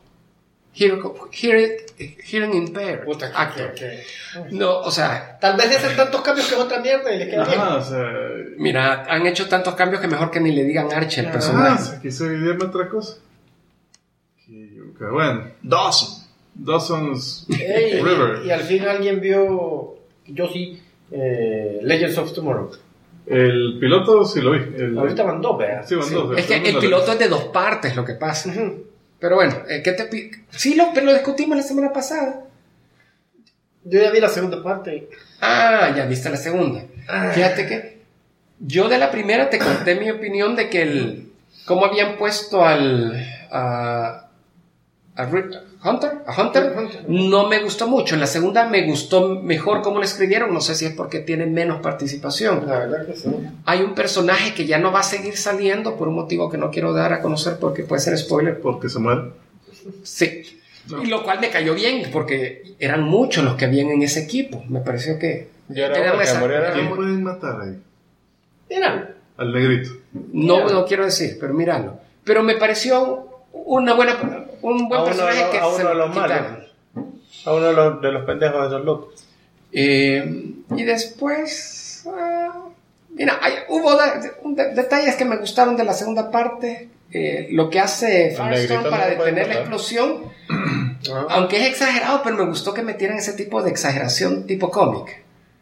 Hearing impaired actor. No, o sea,
Tal vez le hacen tantos cambios que es otra mierda y le queda bien.
Ajá, o sea...
mira, han hecho tantos cambios que mejor que ni le digan Archie al
Ah,
personaje.
se quiso dividirme otra cosa. Que bueno. Dawson's
Ey,
River.
y al fin alguien vio, yo sí, Legends of Tomorrow.
El piloto sí lo vi.
Ahorita van dos, vea.
Sí, van dos.
Es que el piloto es de 2 partes lo que pasa. Pero bueno, sí, pero lo discutimos la semana pasada.
Yo ya vi la segunda parte.
Ah, ya viste la segunda. Fíjate que yo de la primera te conté mi opinión de que cómo habían puesto a Hunter, no me gustó mucho. En la segunda me gustó mejor cómo lo escribieron. No sé si es porque tiene menos participación.
La verdad que sí.
Hay un personaje que ya no va a seguir saliendo por un motivo que no quiero dar a conocer porque puede ser spoiler.
Porque se muere.
Sí. Y lo cual me cayó bien porque eran muchos los que habían en ese equipo. Me pareció que
Ya era hora que muriera.
¿Quién pueden matar ahí?
Mira,
Al negrito.
no quiero decir, pero míralo. Pero me pareció un buen personaje que
a uno
se
de los
quitaron.
malos. A uno de los pendejos de esos locos.
Y después, mira, hubo detalles que me gustaron de la segunda parte. Lo que hace Firestone
negrito
para
no lo pueden
detener la
matar.
explosión, aunque es exagerado, pero me gustó que metieran ese tipo de exageración tipo cómic.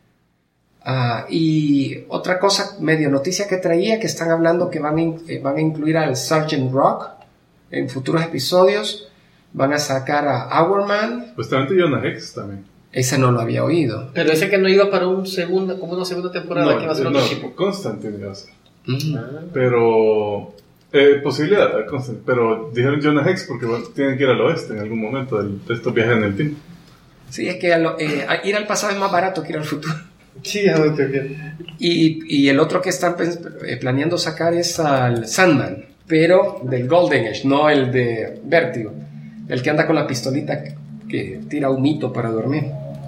Y otra cosa, medio noticia que traía, que están hablando que van a incluir al Sergeant Rock en futuros episodios. Van a sacar a Hourman.
Supuestamente Jonah Hex también.
Ese no lo había oído.
pero ese que no iba para una segunda temporada que va a ser otro tipo.
Constantine iba a ser. Pero... posibilidad, Constantine. Pero dijeron Jonah Hex porque tienen que ir al oeste en algún momento de estos viajes en el tiempo.
Sí, es que ir al pasado es más barato que ir al futuro.
Sí, a donde te quiero.
Y el otro que están planeando sacar es al Sandman, pero del Golden Age, no el de Vértigo. El que anda con la pistolita que tira humito para dormir.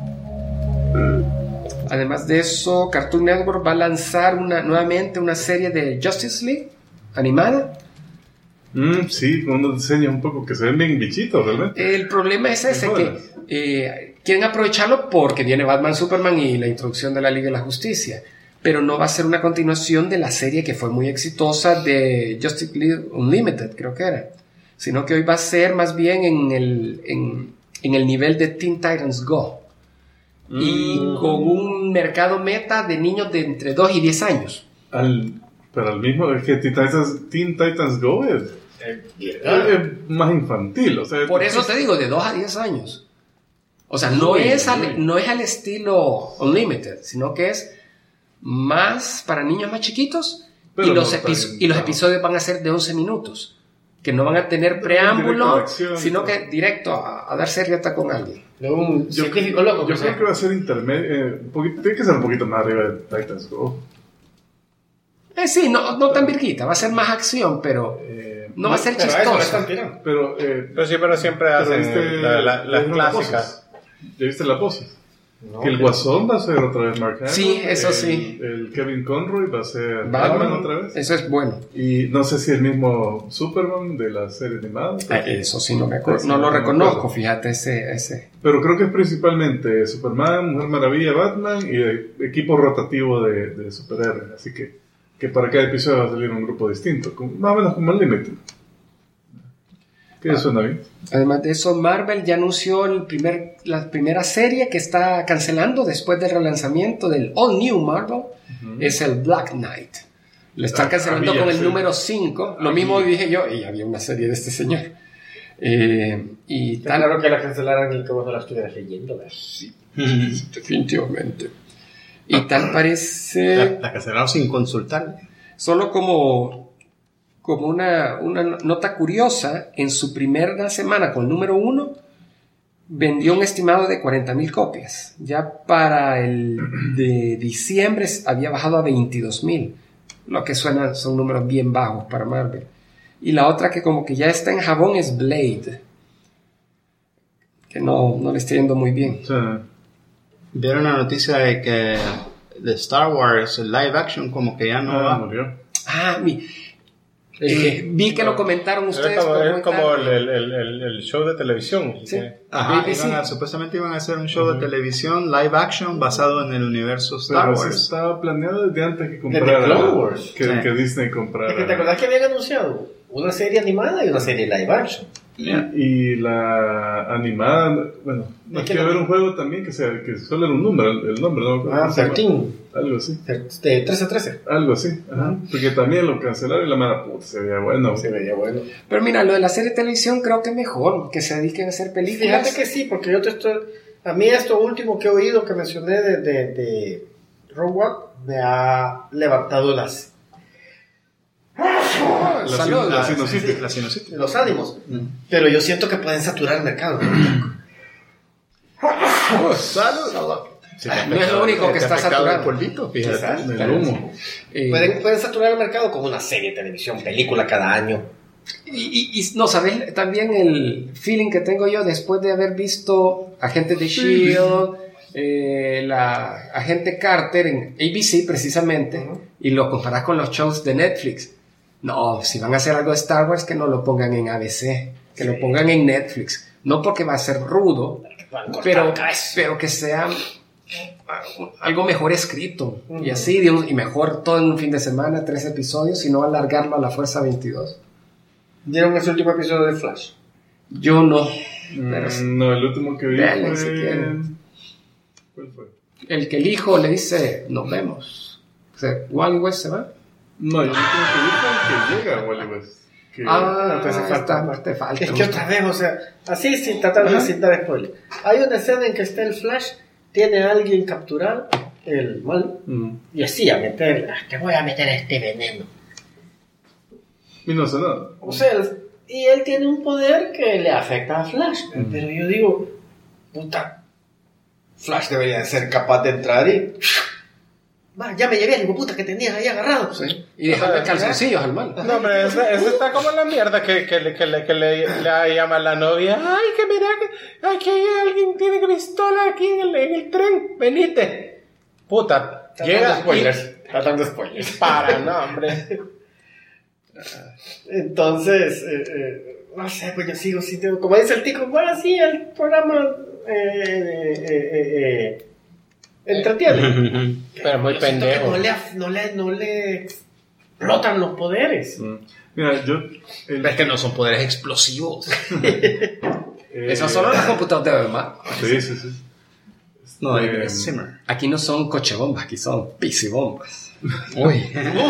Además de eso, Cartoon Network va a lanzar nuevamente una serie de Justice League animada.
Sí, con unos diseños un poco que se ven bien bichitos realmente.
El problema es ese, que quieren aprovecharlo porque viene Batman, Superman y la introducción de la Liga de la Justicia, pero no va a ser una continuación de la serie que fue muy exitosa de Justice League Unlimited, creo que era, sino que hoy va a ser más bien en el nivel de Teen Titans Go, y con un mercado meta de niños de entre 2 y 10 años.
Pero al mismo, es que Teen Titans Go es más infantil, o sea,
Por eso te digo, de 2 a 10 años. O sea, no es al estilo Unlimited, sino que es más para niños más chiquitos
Pero
y los,
no tan-
y los episodios van a ser de 11 minutos. Que no van a tener
Directo a
preámbulo,
la acción,
sino
todo.
que directo a dar seriata con alguien.
De un
Yo,
científico loco.
yo creo que va a ser intermedio. Tiene que ser un poquito más arriba de Titans Go.
Sí, no tan virguita, va a ser más acción, pero no va a ser
Pero a eso le
chistoso.
están tirando.
Pero,
Pero siempre
pero
hacen
viste
las
las
clásicas.
poses. ¿Ya viste las poses?
No,
Que el Guasón va a ser otra vez Mark Hamill.
Sí, eso sí.
El Kevin Conroy va a ser
Batman,
Batman otra vez.
eso es bueno.
Y no sé si el mismo Superman de la serie animada.
Eso sí, no
Sí,
lo
no me
reconozco,
acuerdo.
fíjate, ese.
Pero creo que es principalmente Superman, Mujer Maravilla, Batman y el equipo rotativo de superhéroes. Así que para cada episodio va a salir un grupo distinto. Más o menos como el Limited. Que suena bien.
Además de eso, Marvel ya anunció la primera serie que está cancelando después del relanzamiento del All New Marvel. Es el Black Knight. Lo están cancelando
había,
con el
sí.
número 5. Lo mismo dije yo, y había una serie de este señor. Y
Está
tal,
claro que la cancelaran y que vos no la estuvieras leyendo, ¿verdad?
definitivamente. Y tal parece,
La cancelaron sin consultarle.
solo como una nota curiosa, en su primera semana con número 1, vendió un estimado de 40,000 copias. Ya para el de diciembre había bajado a 22,000, lo que suena, son números bien bajos para Marvel. Y la otra que como que ya está en jabón es Blade, que no le está yendo muy bien.
O sea,
Vieron la noticia de que de Star Wars, el live action, como que ya no va.
murió.
Vi que lo comentaron ustedes.
Es
por
como
comentar.
el show de televisión.
Sí.
Ajá,
BBC.
supuestamente iban a hacer un show de televisión live action basado en el universo Star
Pero eso
Wars.
estaba planeado desde antes que
Desde
comprara.
Clone Wars.
Que,
Sí.
que Disney comprara.
Es que te acordás que habían anunciado una serie animada y una serie live action.
Y la animada, bueno,
Es que
quiero
no-
ver un juego también que solo era un número, el nombre, ¿no? ¿Cómo se llama?
13.
Algo así.
De 13 a 13.
Algo así, ajá. Porque también lo cancelaron y la mala puta se veía bueno.
Se veía bueno.
Pero mira, lo de la serie de televisión creo que es mejor que se dediquen a hacer películas.
Fíjate que sí, porque a mí esto último que he oído que mencioné de Rogue One me ha levantado
Salud.
La sinusitis.
La sinusitis.
los ánimos. Pero yo siento que pueden saturar el mercado.
Salud. Sí,
No es lo único que está saturado.
el polvito, fíjate.
Exacto.
El humo.
Pueden saturar el mercado con una serie de televisión, película cada año.
Y no, ¿sabes? También el feeling que tengo yo después de haber visto Agentes de S.H.I.E.L.D., la Agente Carter en ABC precisamente, y lo comparas con los shows de Netflix. No, si van a hacer algo de Star Wars, que no lo pongan en ABC, que lo pongan en Netflix. No porque va a ser rudo, pero que sea algo mejor escrito. Y así, y mejor todo en un fin de semana, 3 episodios, y no alargarlo a la fuerza 22.
¿Vieron ese último episodio de Flash?
Yo no. Pero
No, el último que vi
Vean,
fue...
si quieren.
¿Cuál fue?
el que el hijo le dice, nos vemos. O sea, Wally West se va.
No, el último que vi fue el que llega a Wally West. Que-
entonces
te falta.
Es que otra vez, o sea, así sin tratar de sin dar spoiler. Hay una escena en que está el Flash, tiene a alguien capturado, el mal, y así a meter, te voy a meter este veneno.
Y no sé nada.
O sea, y él tiene un poder que le afecta a Flash. Pero yo digo, puta, Flash debería de ser capaz de entrar y... Va, ya me llevé al hijo puta que tenías ahí agarrado.
Sí. Y dejarle calzoncillos al mal.
No, hombre, ese está como en la mierda que le llama a la novia. Ay, que mira, que aquí hay alguien tiene pistola aquí en el tren. Venite. Puta, llega
Está dando spoilers.
para, no, hombre.
Entonces, no sé, pues yo sigo sintiendo, como dice el tico, bueno, sí, el programa entretiene.
Pero muy
Yo siento que
pendejo.
no le explotan los poderes.
Mira, yo...
Es que no son poderes explosivos.
Esas son las computadoras de verdad.
Sí, sí, sí.
No,
Eh,
es Simmer.
Aquí no son cochebombas, aquí son piscibombas.
Uy.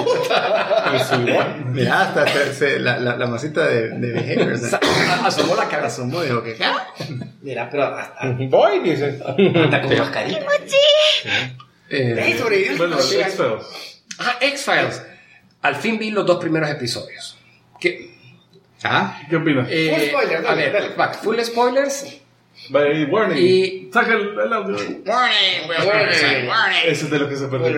Mira, hasta la masita de behavior.
Asomó la cara.
Asomó y dijo que
Mira, pero hasta
Voy, dice.
con mascarita.
Bueno, X-Files.
X-Files. Al fin vi los 2 primeros episodios.
¿Qué opinas?
Full spoiler,
a ver,
dale.
va, full spoilers.
Warning.
Y-
Saca el audio. Ese es de lo que se perdió.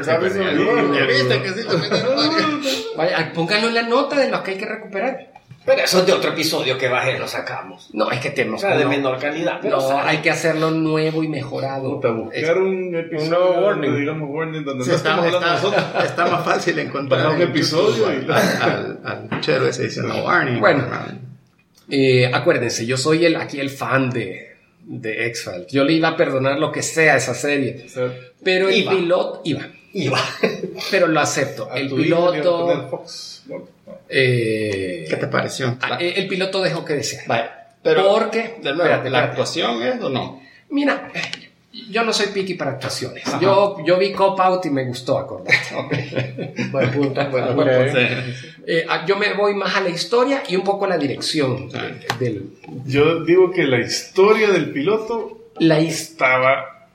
Vaya, pónganlo en la nota de los que hay que recuperar.
Pero eso es de otro episodio que bajé, lo sacamos.
No, es que
O
tenemos
sea, de menor calidad. Pero
No,
sale.
hay que hacerlo nuevo y mejorado.
Puta, buscar un episodio,
nuevo warning.
digamos warning, donde
Sí,
no estamos hablando nosotros.
está más fácil encontrar
Bajar un
en
episodio
YouTube
y-
al chero ese diciendo warning.
Bueno. Acuérdense, yo soy aquí el fan de X-Files. Yo le iba a perdonar lo que sea a esa serie.
O sea,
Pero el
Iba.
piloto iba. Pero lo acepto.
a
El
tu hijo le iba a
piloto.
poner Fox. Bueno, no.
¿Qué te pareció?
El piloto dejó que desear.
Vaya, pero
Porque,
de nuevo,
espérate,
¿la
espérate.
actuación es o no?
Mira, yo no soy picky para actuaciones. Yo vi Cop Out y me gustó, acordate. Buen punto, buen punto. Yo me voy más a la historia y un poco a la dirección del.
Yo digo que la historia del piloto
La
estaba.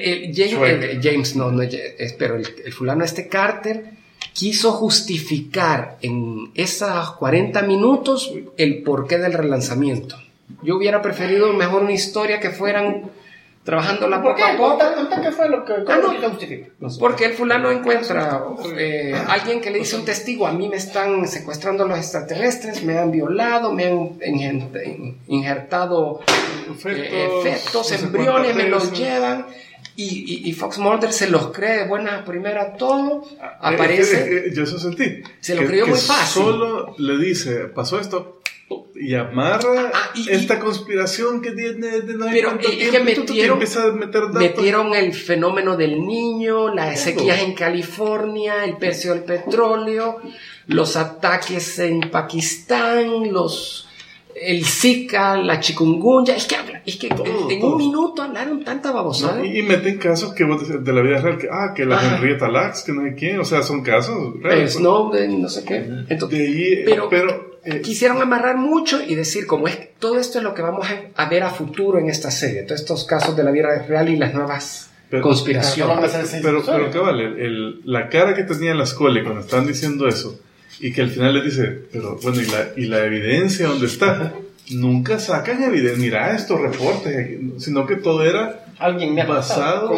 James, pero el fulano Carter quiso justificar en esas 40 minutos el porqué del relanzamiento. Yo hubiera preferido mejor una historia que fueran trabajándola
¿Por
poco a
qué?
poco.
Conta qué fue lo que
no.
lo justifica.
Porque el fulano encuentra alguien que le dice a un testigo: a mí me están secuestrando los extraterrestres, me han violado, me han injertado fetos,
no sé
embriones, me
cuántas
los
veces.
llevan. Y Fox Mulder se los cree de buena primera todo. Aparece.
Yo eso sentí.
Se lo creyó muy fácil.
Solo le dice, pasó esto. Y amarra
y-
esta conspiración que tiene de no sé
Pero
cuánto
es que
tiempo,
metieron-
empieza a meter datos.
Metieron el fenómeno del niño, las sequías en California, el precio del petróleo, los ataques en Pakistán, el Zika, la chikungunya. Es que en un minuto hablaron tanta babosada.
No, y meten casos que vos decís de la vida real, que la
Ajá.
Henrietta Lacks, que no sé quién, o sea, son casos reales.
Snowden, no sé qué. Entonces,
De ahí,
pero quisieron amarrar mucho y decir, como es todo esto es lo que vamos a ver a futuro en esta serie, todos estos casos de la vida real y las nuevas
Pero-
conspiraciones.
Pero qué vale, la cara que tenía la Scully cuando estaban diciendo eso, y que al final les dice, pero bueno, ¿y la evidencia dónde está? Nunca sacan evidencia, mira estos reportes, sino que todo era
Alguien me ha
basado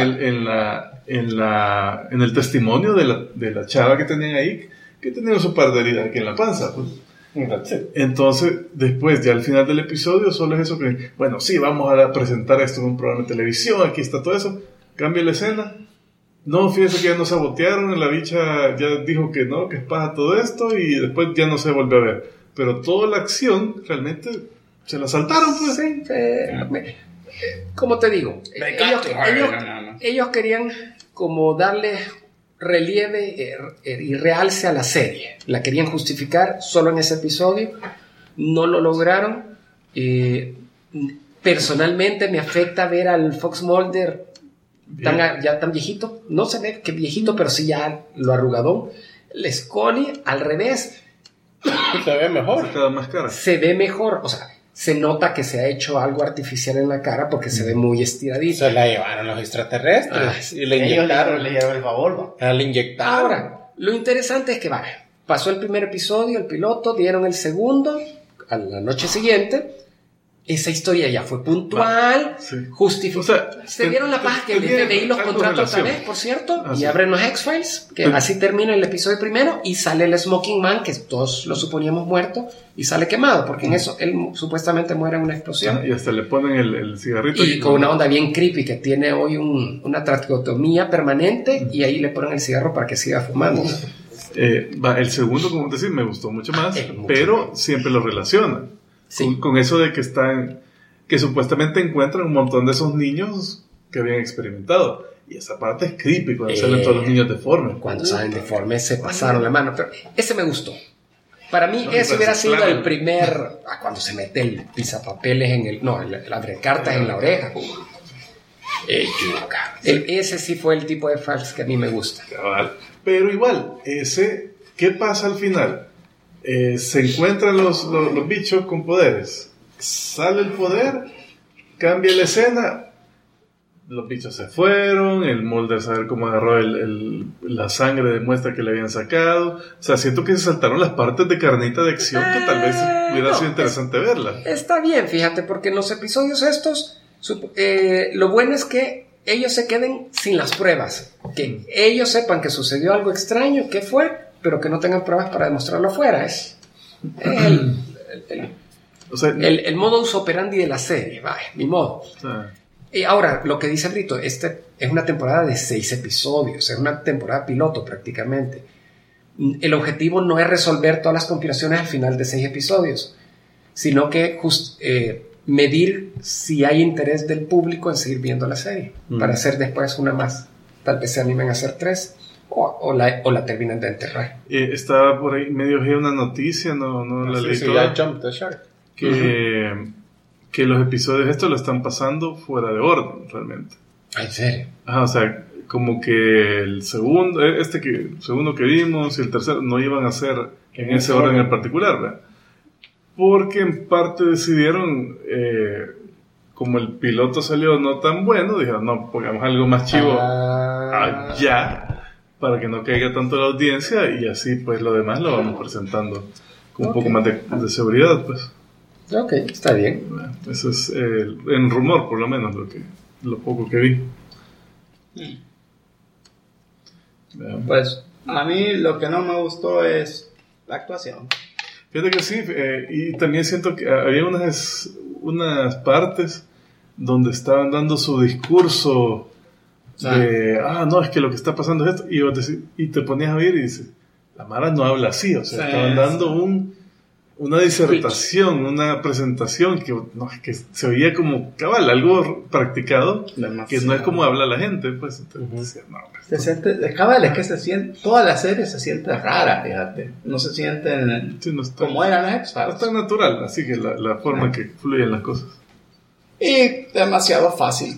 en el testimonio de la chava que tenían ahí, que tenía su par de heridas aquí en la panza. Pues. Entonces, después, ya al final del episodio, solo es eso que, bueno, sí, vamos a presentar esto en un programa de televisión, aquí está todo eso, cambia la escena. No, fíjese que ya nos sabotearon, la bicha ya dijo que no, que es paja todo esto, y después ya no se volvió a ver. Pero toda la acción, realmente, se la saltaron, pues.
Sí, como te digo, ellos querían como darle relieve y realce a la serie. La querían justificar solo en ese episodio. No lo lograron. Personalmente me afecta ver al Fox Mulder ya tan viejito. No se ve que viejito, pero sí ya lo arrugadón. El Scully, al revés,
Se ve mejor.
Cada más cara.
se ve mejor. O sea, se nota que se ha hecho algo artificial en la cara porque se ve muy estiradito.
Se la llevaron los extraterrestres y le
Ellos
inyectaron.
le dieron el favor, ¿va?
Le inyectaron.
Ahora, lo interesante es que pasó el primer episodio, el piloto, dieron el segundo, a la noche siguiente, esa historia ya fue puntual,
Sí.
justificó.
O sea,
se dieron la paja que el
tenía
FBI los
algo
contrata otra
relación.
vez, por cierto,
Ah,
y
sí.
abren los X-Files, que
Pero-
así termina el episodio primero, y sale el Smoking Man, que todos lo suponíamos muerto, y sale quemado, porque en eso él supuestamente muere en una explosión.
Y hasta le ponen el cigarrito.
Y con una onda bien creepy que tiene hoy una traqueotomía permanente y ahí le ponen el cigarro para que siga fumando.
El segundo, como decir, me gustó mucho más,
Mucho
pero
más.
siempre lo relacionan
Sí.
con eso de que supuestamente encuentran un montón de esos niños que habían experimentado. Y esa parte es creepy cuando salen todos los niños deformes.
Cuando salen deformes se pasaron la mano, pero ese me gustó. Para mí
No,
ese
me
hubiera
parece
sido
claro.
el primer, cuando se mete el pisapapeles en el, no, el abrecartas en la oreja. Yuca. Ese sí fue el tipo de fax que a mí me gusta.
Cabal. Pero igual, ¿qué pasa al final? Se encuentran los bichos con poderes. Sale el poder, cambia la escena. los bichos se fueron, el Mulder saber cómo agarró la sangre demuestra que le habían sacado. O sea, siento que se saltaron las partes de carnita de acción que tal vez hubiera sido interesante verla.
Está bien, fíjate, porque en los episodios estos, lo bueno es que ellos se queden sin las pruebas. Que ellos sepan que sucedió algo extraño, que fue, pero que no tengan pruebas para demostrarlo afuera. Es el modus operandi de la serie, vaya, mi modo. Y ahora, lo que dice Brito, es una temporada de 6 episodios, es una temporada piloto prácticamente. El objetivo no es resolver todas las conspiraciones al final de 6 episodios, sino que medir si hay interés del público en seguir viendo la serie, para hacer después una más. Tal vez se animen a hacer 3 o la terminan de enterrar.
Estaba por ahí medio una noticia, no la leí toda.
Jump the Shark.
Que los episodios estos lo están pasando fuera de orden, realmente.
¿En serio?
O sea, como que el segundo que vimos y el tercero no iban a ser en ese orden en particular, ¿verdad? Porque en parte decidieron, como el piloto salió no tan bueno, dijeron, no, pongamos algo más chivo allá, para que no caiga tanto la audiencia, y así pues lo demás lo vamos presentando con un poco más de seguridad, pues.
Ok, está bien.
Eso es en rumor, por lo menos, lo poco que vi.
Pues a mí lo que no me gustó es la actuación.
Fíjate que sí, y también siento que había unas partes donde estaban dando su discurso de, no, es que lo que está pasando es esto, y te ponías a ver y dices, la Mara no habla así, o sea, estaban dando una disertación, una presentación que se oía como cabal, algo practicado, demasiado. Que no es como habla la gente, pues. Entonces, decía, no,
se siente, cabal, es que se siente, toda la serie se siente rara, fíjate, no se siente como eran las X-Files.
No es tan natural, así que la forma que fluyen las cosas.
Y demasiado fácil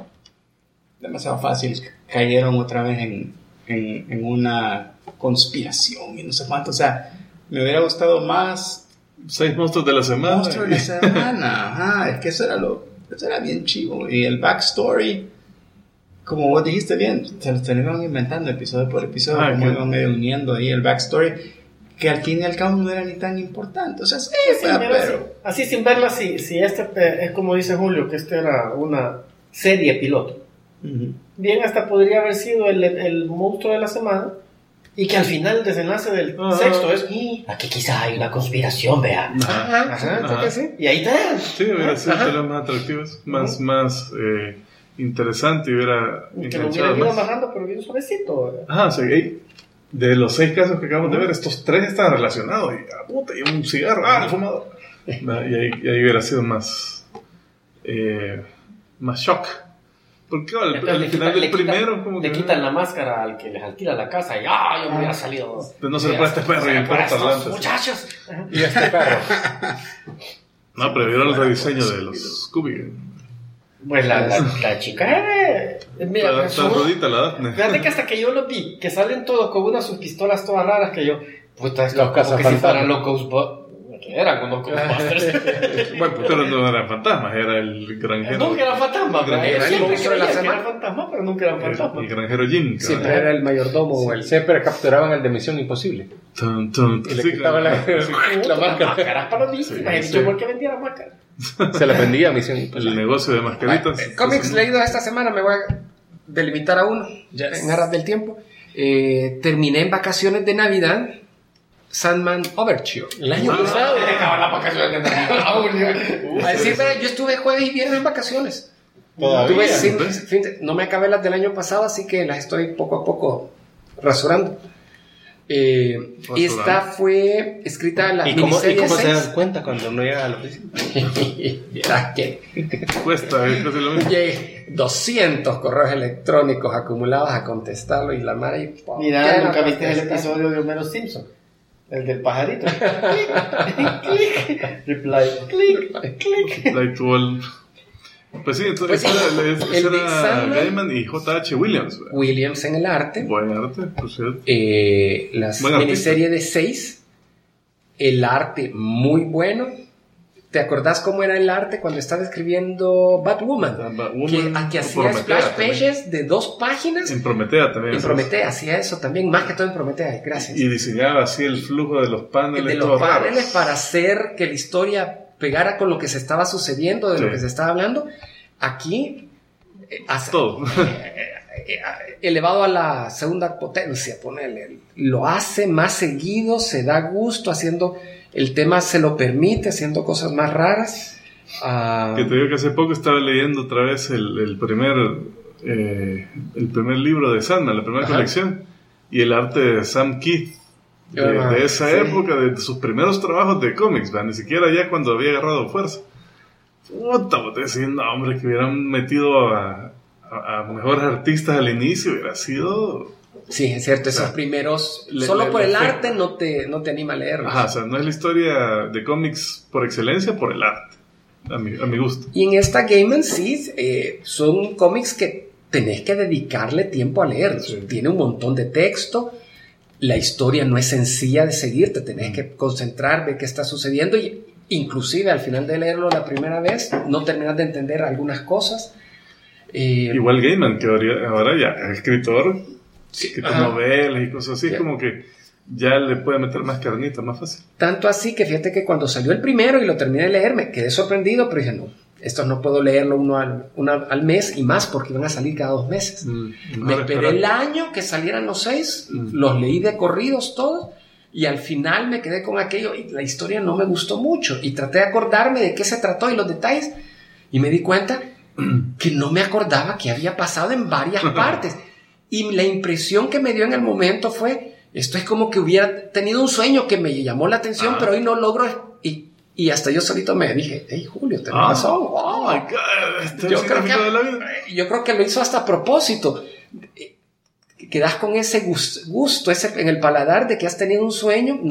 cayeron otra vez en una conspiración y no sé cuánto, o sea, me hubiera gustado más
6 monstruos de la semana.
Monstruos de la semana, es que eso era bien chivo. Y el backstory, como vos dijiste bien, se lo iban inventando episodio por episodio, como iban medio uniendo ahí el backstory, que al fin y al cabo no era ni tan importante. O sea, sí, pero
así sin verla, si es como dice Julio, que era una serie piloto. Bien, hasta podría haber sido el monstruo de la semana. Y que al final el desenlace del sexto es aquí quizá hay una conspiración, vea.
Ajá. ¿Sí?
Y ahí está.
Sí, hubiera sido más atractivos, más interesante y hubiera
que lo hubieran ido amarrando, pero bien suavecito.
O sea, de los 6 casos que acabamos de ver, estos 3 están relacionados. Y un cigarro, el fumador. Y ahí hubiera sido más shock. Porque al final del primero como
le quitan la máscara al que les alquila la casa y yo me hubiera salido.
No se le puede este perro y el perro parlante.
Muchachos.
Y este perro.
No, pero vieron el rediseño de los Scooby.
Pues la chica mira,
está rodita la Daphne.
Fíjate que hasta que yo los vi, que salen todos con sus pistolas todas raras, que yo, puta, esto
los
como que si fueran locos, eran unos Ghostbusters.
Bueno, pero no eran fantasmas, era el granjero.
Nunca eran fantasmas,
siempre creía
que eran fantasmas, pero nunca eran fantasmas.
El granjero Jim.
Siempre era el mayordomo o el...
Siempre capturaban el de Misión Imposible.
Y
le quitaban la máscara.
Máscaras para los víctimas. ¿Por qué vendía la máscara?
Se la vendía a Misión Imposible.
El negocio de mascaritas.
Cómics leídos esta semana, me voy a delimitar a uno en aras del tiempo. Terminé en vacaciones de Navidad Sandman Overture.
El año pasado.
Las vacaciones de Navidad.
A decir, yo estuve jueves y viernes en vacaciones.
Todavía.
No me acabé las del año pasado, así que las estoy poco a poco rasurando. Y esta fue escrita en la miniserie.
¿Y cómo se
6.
dan cuenta cuando no llega a la oficina?
Verás que
Cuesta, casi lo mismo.
llegué 200 correos electrónicos acumulados a contestarlo y la madre.
Mira, nunca viste el episodio de Homero Simpson. El del pajarito. Click. Reply. Click.
Reply to all. Pues sí, entonces era Gaiman y J.H. Williams. ¿Verdad?
Williams en el arte.
Buen arte, por cierto.
Las miniseries de 6. El arte muy bueno. ¿Te acordás cómo era el arte cuando estaba escribiendo Batwoman? Que hacía splash pages de 2 páginas.
En Prometea también.
En Prometea hacía eso también, más que todo en Prometea, gracias.
Y diseñaba así el flujo de los paneles.
De los paneles para hacer que la historia pegara con lo que se estaba sucediendo, de lo que se estaba hablando. Aquí hace
todo.
Elevado a la segunda potencia, ponele. Lo hace más seguido, se da gusto haciendo, el tema se lo permite, haciendo cosas más raras.
Que te digo que hace poco estaba leyendo otra vez el primer libro de Sandman, la primera colección, y el arte de Sam Keith, de esa época, de sus primeros trabajos de cómics, ni siquiera ya cuando había agarrado fuerza. Puta, te diciendo, hombre, que hubieran metido a mejores artistas al inicio, hubiera sido...
Sí, es cierto, esos primeros, solo por el arte no te anima a leerlos.
Ajá, o sea, no es la historia de cómics por excelencia, por el arte, a mi gusto.
Y en esta Gaiman sí, son cómics que tenés que dedicarle tiempo a leer. Sí. Tiene un montón de texto, la historia no es sencilla de seguir, te tenés que concentrar, ver qué está sucediendo, y inclusive al final de leerlo la primera vez, no terminas de entender algunas cosas.
Igual Gaiman, que ahora ya es escritor, que novelas y cosas así, como que ya le puede meter más carnita, más fácil.
Tanto así que fíjate que cuando salió el primero y lo terminé de leer, me quedé sorprendido, pero dije, no, estos no puedo leerlo uno al mes, y más porque iban a salir cada 2 meses. Me esperé el año que salieran los 6, los leí de corridos todos, y al final me quedé con aquello, y la historia no me gustó mucho, y traté de acordarme de qué se trató y los detalles, y me di cuenta que no me acordaba que había pasado en varias partes. Y la impresión que me dio en el momento fue, esto es como que hubiera tenido un sueño que me llamó la atención, pero hoy no logro. Y hasta yo solito me dije, hey Julio, tenés razón.
Oh my God,
yo creo que lo hizo hasta a propósito. Quedas con ese gusto ese en el paladar de que has tenido un sueño.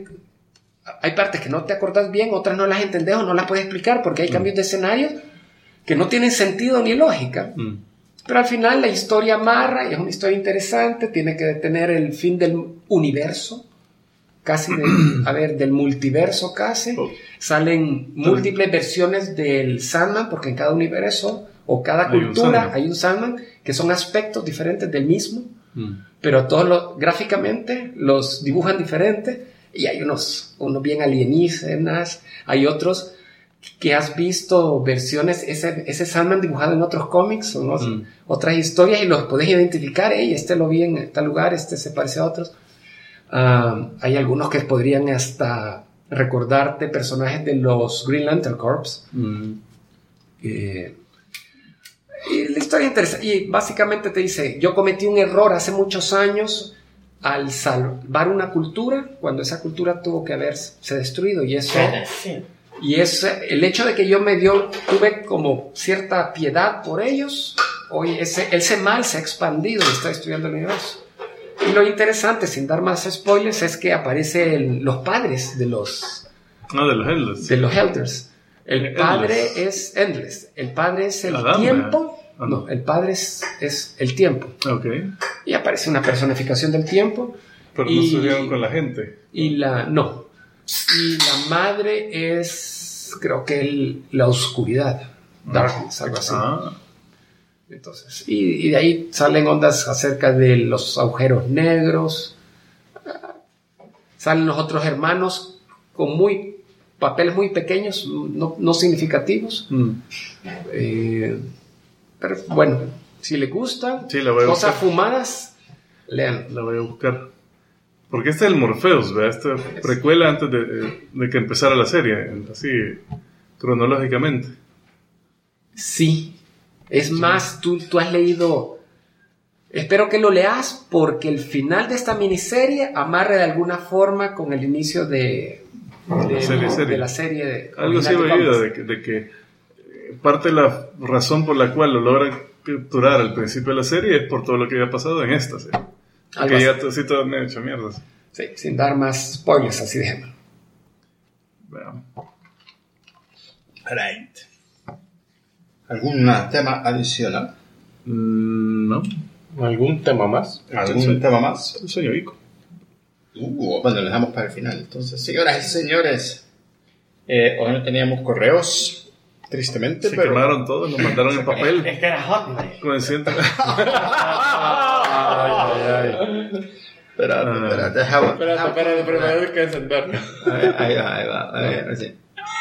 Hay partes que no te acordás bien, otras no las entendés o no las puedes explicar porque hay cambios de escenarios que no tienen sentido ni lógica. Pero al final la historia amarra y es una historia interesante, tiene que tener el fin del universo, casi del multiverso casi. Salen múltiples versiones del Sandman, porque en cada universo o cada cultura hay un Sandman, que son aspectos diferentes del mismo, pero todos gráficamente los dibujan diferentes, y hay unos bien alienígenas, hay otros que has visto versiones, ese Sandman dibujado en otros cómics o otras historias, y los podés identificar, este lo vi en tal lugar, este se parece a otros. Hay algunos que podrían hasta recordarte personajes de los Green Lantern Corps. Y la historia es interesante, y básicamente te dice, yo cometí un error hace muchos años al salvar una cultura, cuando esa cultura tuvo que haberse destruido, y eso... Y es el hecho de que yo tuve como cierta piedad por ellos. Hoy ese mal se ha expandido y está destruyendo el universo. Y lo interesante, sin dar más spoilers, es que aparecen los padres de los...
de los Elders.
De los Elders. El padre es Endless. El padre es el tiempo. No, el padre es el tiempo.
Okay.
Y aparece una personificación del tiempo.
Pero no subieron con la gente.
No. Y la madre es, creo que la oscuridad, darkness, algo así. Entonces, y de ahí salen ondas acerca de los agujeros negros. Salen los otros hermanos con papeles muy pequeños, no significativos. Pero bueno, si le gusta, cosas fumadas, lean.
La voy a buscar. Porque este es el Morpheus, ¿verdad? Esta precuela antes de que empezara la serie, así cronológicamente.
Sí. Es más, tú has leído... Espero que lo leas porque el final de esta miniserie amarre de alguna forma con el inicio de la serie.
Algo así he oído, de que parte de la razón por la cual lo logran capturar al principio de la serie es por todo lo que había pasado en esta serie. Que ya sí todo me ha hecho mierdas.
Sí, sin dar más spoilers, así déjame.
Veamos.
Right. ¿Algún tema adicional?
No.
¿Algún tema más?
¿Algún tema más?
El sueño Ico.
Bueno, lo dejamos para el final. Entonces, señoras y señores, Hoy no teníamos correos, tristemente,
Se
pero...
quemaron todos, nos mandaron en papel.
Es que era Hotmail.
Con el ciento-
Espérate,
Espérate, hay que encenderlo.
Ahí va, a ver, así.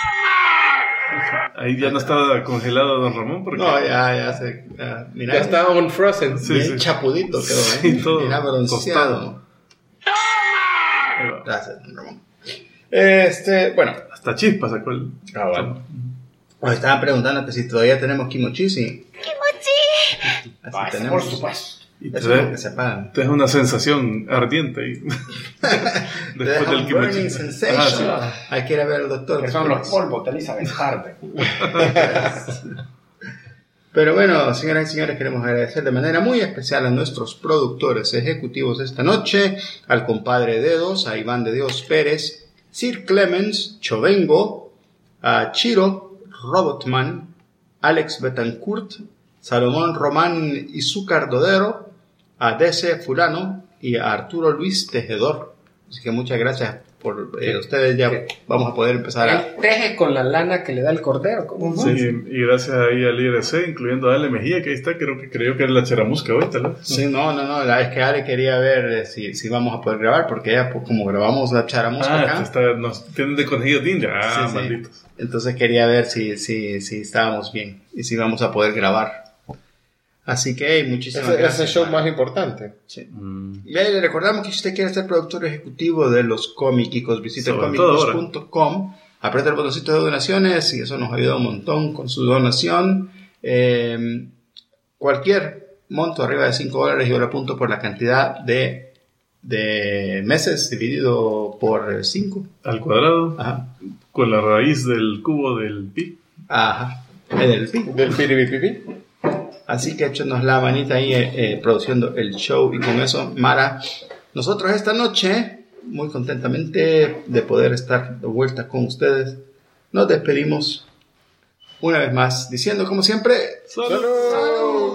Ahí ya no estaba congelado Don Ramón porque
No, ya se... mira,
Ya estaba un frozen.
Sí,
bien
sí.
chapudito quedó,
Sí, todo
mira, bronceado.
tostado. Ahí va.
Gracias, don Ramón. Bueno,
Hasta chispa sacó el.
Bueno.
nos estaban preguntando que si todavía tenemos kimochi, sí. Así
Por
tenemos.
supuesto.
Y te
Eso es lo que
da,
se pagan.
te da una sensación ardiente ahí.
Te
Después
deja
del
un
kimochi.
burning sensation.
Ah,
Hay que ir a ver al doctor.
Que son los polvos de Elizabeth Harvey.
Pero bueno, señoras y señores, queremos agradecer de manera muy especial a nuestros productores ejecutivos esta noche, al compadre Dedos, a Iván de Dios Pérez, Sir Clemens Chovengo, a Chiro Robotman, Alex Betancourt, Salomón Román Izúcar Dodero, a DC Fulano y a Arturo Luis Tejedor. Así que muchas gracias por ustedes. Ya vamos a poder empezar a...
Él teje con la lana que le da el cordero. ¿Cómo no?
Sí, y gracias ahí al IRC, incluyendo a Ale Mejía, que ahí está, creo que era la cheramusca hoy, tal vez.
Sí, no, es que Ale quería ver si vamos a poder grabar, porque ya pues, como grabamos la charamusca acá,
nos tienen de conejillo ninja. Ah,
sí.
malditos.
Entonces quería ver si estábamos bien y si vamos a poder grabar. Así que muchísimas gracias.
Es el show más importante.
Sí. Y ahí le recordamos que si usted quiere ser productor ejecutivo de los Cómicos, visite
Sobre todo
comicos.com, aprieta el botoncito de donaciones y eso nos ayuda un montón con su donación. Cualquier monto arriba de $5 yo lo apunto por la cantidad de meses dividido por 5.
Al cuadrado,
Ajá.
con la raíz del cubo del pi.
Ajá. En el PIB.
Del piripipipi.
Así que échenos la manita ahí produciendo el show. Y con eso, Mara, nosotros esta noche, muy contentamente de poder estar de vuelta con ustedes, nos despedimos una vez más diciendo, como siempre,
¡Salud!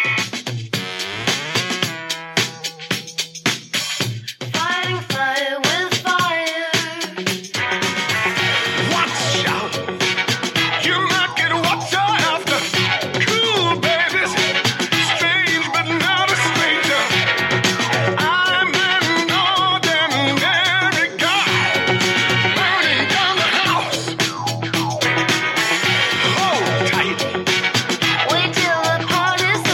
Fighting fire with fire.
Watch out! You might get watch out after. Cool babies, strange but not a stranger. I'm an ordinary guy, burning down the house. Hold tight.
Wait till the party's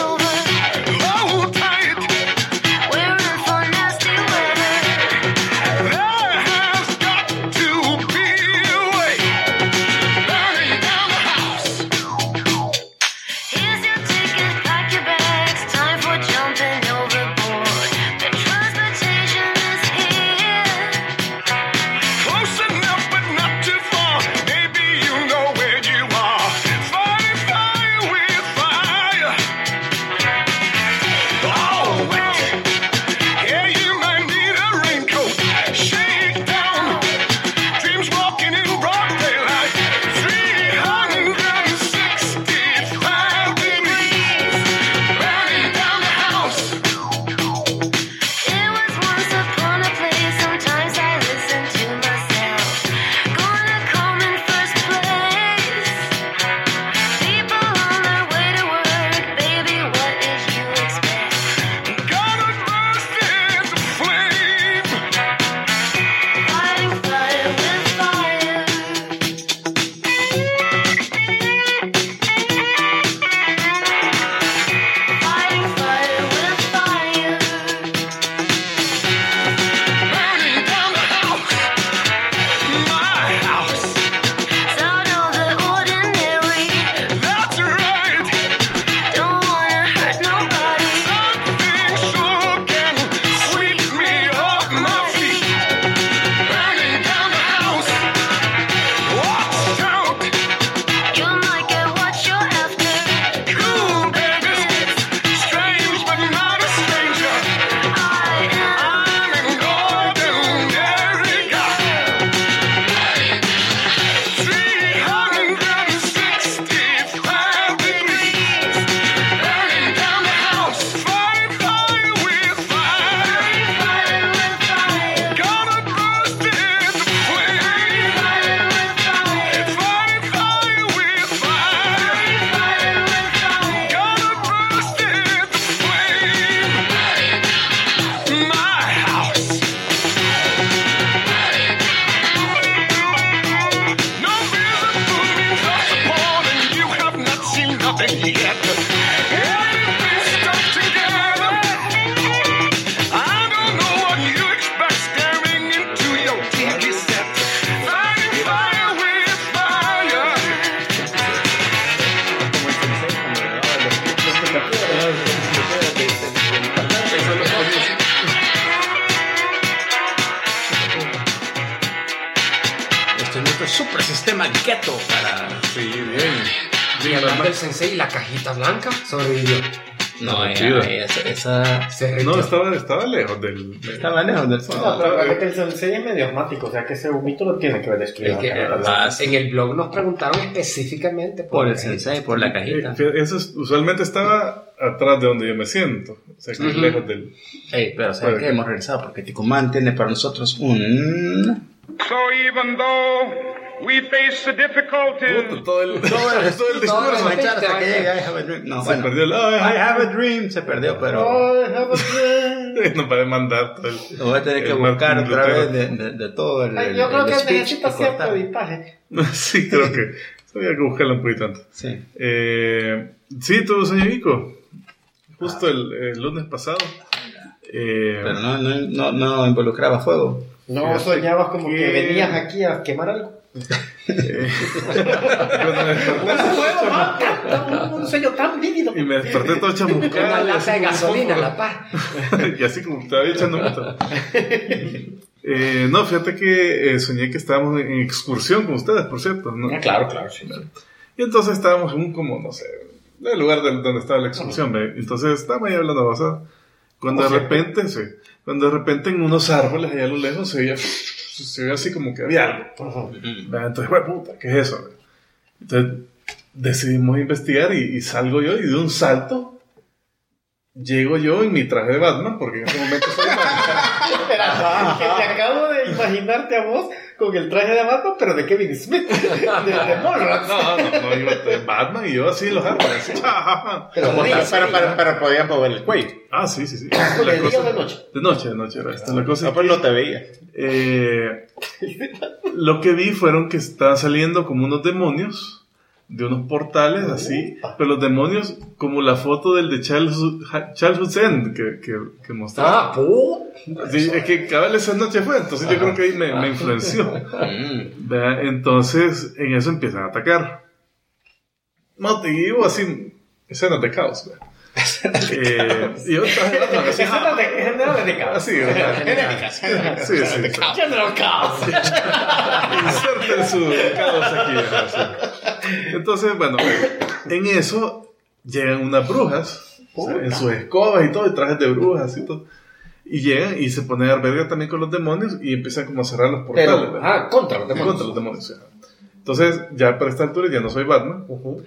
en nuestro super sistema keto para...
Sí, bien.
Y hablando del sensei, la cajita blanca sobrevivió.
No,
chido.
esa...
Se
No,
retiró.
estaba lejos del...
Estaba lejos del
No,
fondo.
pero acuérdate que el sensei es medio asmático, o sea que ese humito lo tiene que ver destruido.
Es que, en el blog nos preguntaron específicamente
Por el sensei, por la cajita.
Usualmente estaba atrás de donde yo me siento. O sea, que lejos del...
Ey, pero ¿sabes qué? Hemos regresado porque Ticumán tiene para nosotros un...
So even though we face the difficulties,
Todo el discurso.
Vamos a echar hasta que llegue I Have a Dream. No,
Se
bueno,
perdió el...
I Have a Dream se perdió, pero
No puede mandar todo el...
lo voy a tener que
el
buscar
Martin
otra
Lutero.
vez de todo el
Yo creo que
speech
necesita
y
cierto
cortar.
editaje.
Sí, creo que... Había que buscarlo un poquito antes.
Sí.
Sí, tuvo sueño Vico. Justo el lunes pasado.
Pero no involucraba fuego.
No soñabas como que
¿Qué?
venías aquí a quemar algo.
Cuando me desperté,
Un sueño tan vívido.
y me desperté todo
Una
chamuscado.
lata de gasolina, la paz.
Y así como estaba echando mucho. No, fíjate que soñé que estábamos en excursión con ustedes, por cierto, ¿no?
Claro, sí.
Y entonces estábamos en un, como, no sé, el lugar donde estaba la excursión, ¿ve? Entonces estábamos ahí hablando cosas. Cuando de repente en unos árboles allá a lo lejos se veía así como que había algo. ¿Ve? Entonces, güey, puta, ¿qué es eso? ¿Ve? Entonces decidimos investigar y salgo yo y de un salto llego yo en mi traje de Batman, porque en ese momento soy Batman.
Espera, que te acabo de imaginarte a vos con el traje de Batman, pero de Kevin Smith, de Mallrats.
No, iba de Batman y yo así en los árboles.
Pero podías mover el cuello.
Ah, sí.
¿De día o de noche?
De noche era esto. La cosa
No,
es
pues no te veía.
lo que vi fueron que estaban saliendo como unos demonios de unos portales así, pero los demonios como la foto del de Charles Hussein que mostraba. Sí, es que cada vez esa noche fue, entonces yo creo que ahí me influenció. ¿Verdad? Entonces en eso empiezan a atacar. No, te digo así, escenas de caos. ¿verdad? Y yo así,
Generales de caos.
así, ¿verdad?
Genéricas.
Sí.
General Caos.
Inserten su caos aquí. ¿verdad? Sí. Entonces, bueno, en eso llegan unas brujas, o sea, en sus escobas y todo, y trajes de brujas y todo. Y llegan y se ponen a dar verga también con los demonios y empiezan como a cerrar los portales. ¿verdad?
Contra los demonios.
Contra los demonios. Sí. Entonces, ya para esta altura ya no soy Batman.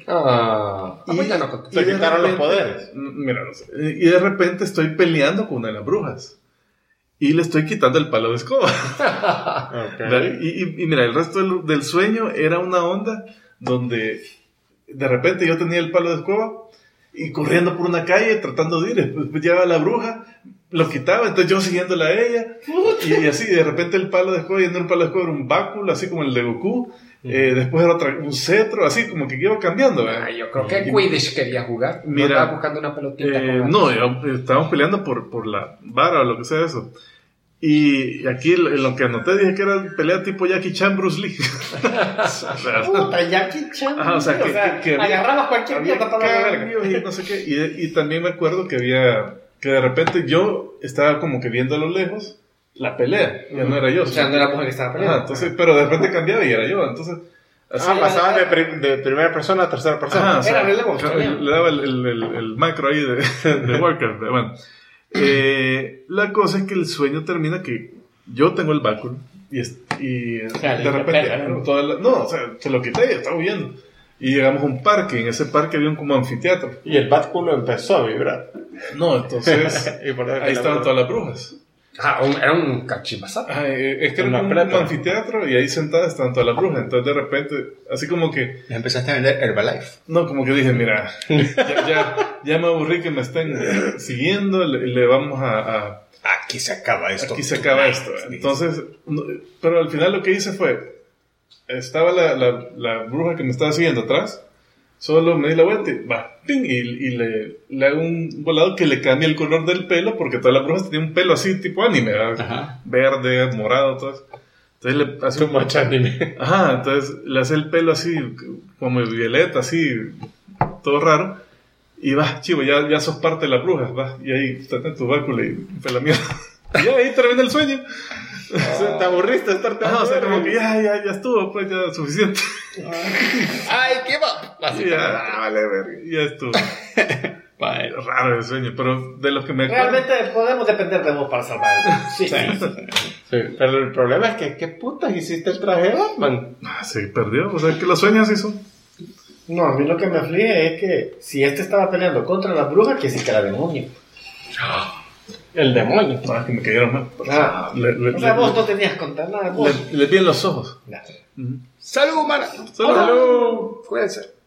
Pues ya no conté.
Se quitaron los poderes.
Mira, no sé. Y de repente estoy peleando con una de las brujas. Y le estoy quitando el palo de escoba. ¿Verdad? Y mira, el resto del sueño era una onda donde de repente yo tenía el palo de escoba y corriendo por una calle tratando de ir. Después llegaba la bruja, lo quitaba, entonces yo siguiéndola a ella. Y así, de repente el palo de escoba, y no el palo de escoba era un báculo, así como el de Goku. Después era un cetro, así como que iba cambiando.
Yo creo que Quidditch quería jugar.
Mira,
no estaba buscando una pelotita.
estábamos peleando por la vara o lo que sea eso. Y aquí en lo que anoté dije que era pelea tipo Jackie Chan, Bruce Lee.
Puta, Jackie Chan.
Ajá, o sea, que
agarrabas cualquier
había
mierda para la verga.
cambios y no sé qué. Y también me acuerdo que de repente yo estaba como que viendo a lo lejos la pelea. Ya no era yo.
O sea, no era la mujer que estaba peleando.
Ajá, entonces, pero de repente cambiaba y era yo. Entonces, así.
Pasaba de primera persona a tercera persona.
Ajá, o sea,
Era relevo, australiano.
le daba el macro ahí de Warcraft. Bueno, la cosa es que el sueño termina que yo tengo el báculo y de repente o sea, se lo quité y estaba huyendo. Y llegamos a un parque, y en ese parque había un como anfiteatro.
Y el báculo empezó a vibrar.
No, entonces
Y por eso
ahí estaban todas las brujas.
Era un cachivazazo.
Es que era
Una
como un
prepa.
anfiteatro y ahí sentadas estaban todas las brujas. Entonces de repente, así como que,
Les empezaste a vender Herbalife.
no, como que dije, mira, ya me aburrí que me estén siguiendo, le vamos a
Aquí se acaba esto.
aquí se acaba esto. Entonces, pero al final lo que hice fue, estaba la bruja que me estaba siguiendo atrás, solo me di la vuelta y va, ¡ping! Y le hago un volado que le cambia el color del pelo, porque todas las brujas tenían un pelo así tipo anime, ¿verdad?
Ajá.
Verde, morado, todo eso. Entonces le hace un
anime.
Ajá, entonces le hace el pelo así, como violeta, así, todo raro. Y va, chivo, ya sos parte de las brujas, va. Y ahí está tu báculo y fue la mierda. Y ahí termina el sueño.
¿Te aburriste de estar
O sea, como que ya estuvo, pues ya suficiente.
¡Ay, qué va!
Y ya, vale, verga, ya estuvo.
Vale.
Raro el sueño, pero de los que me acuerdo.
Realmente podemos depender de vos para salvar el mundo. Sí.
Sí, pero el problema es que, ¿qué putas hiciste el traje de Batman?
Se perdió, o sea, que los sueños sí son.
No, a mí lo que me aflige es que si este estaba peleando contra las brujas, que sí que era demonio. El demonio.
Ah, que me cayeron mal.
Ah, o sea, vos no tenías que contar nada. Vos.
Le vi en los ojos.
Nada.
¡Salud, humana!
Salud.
Cuídense.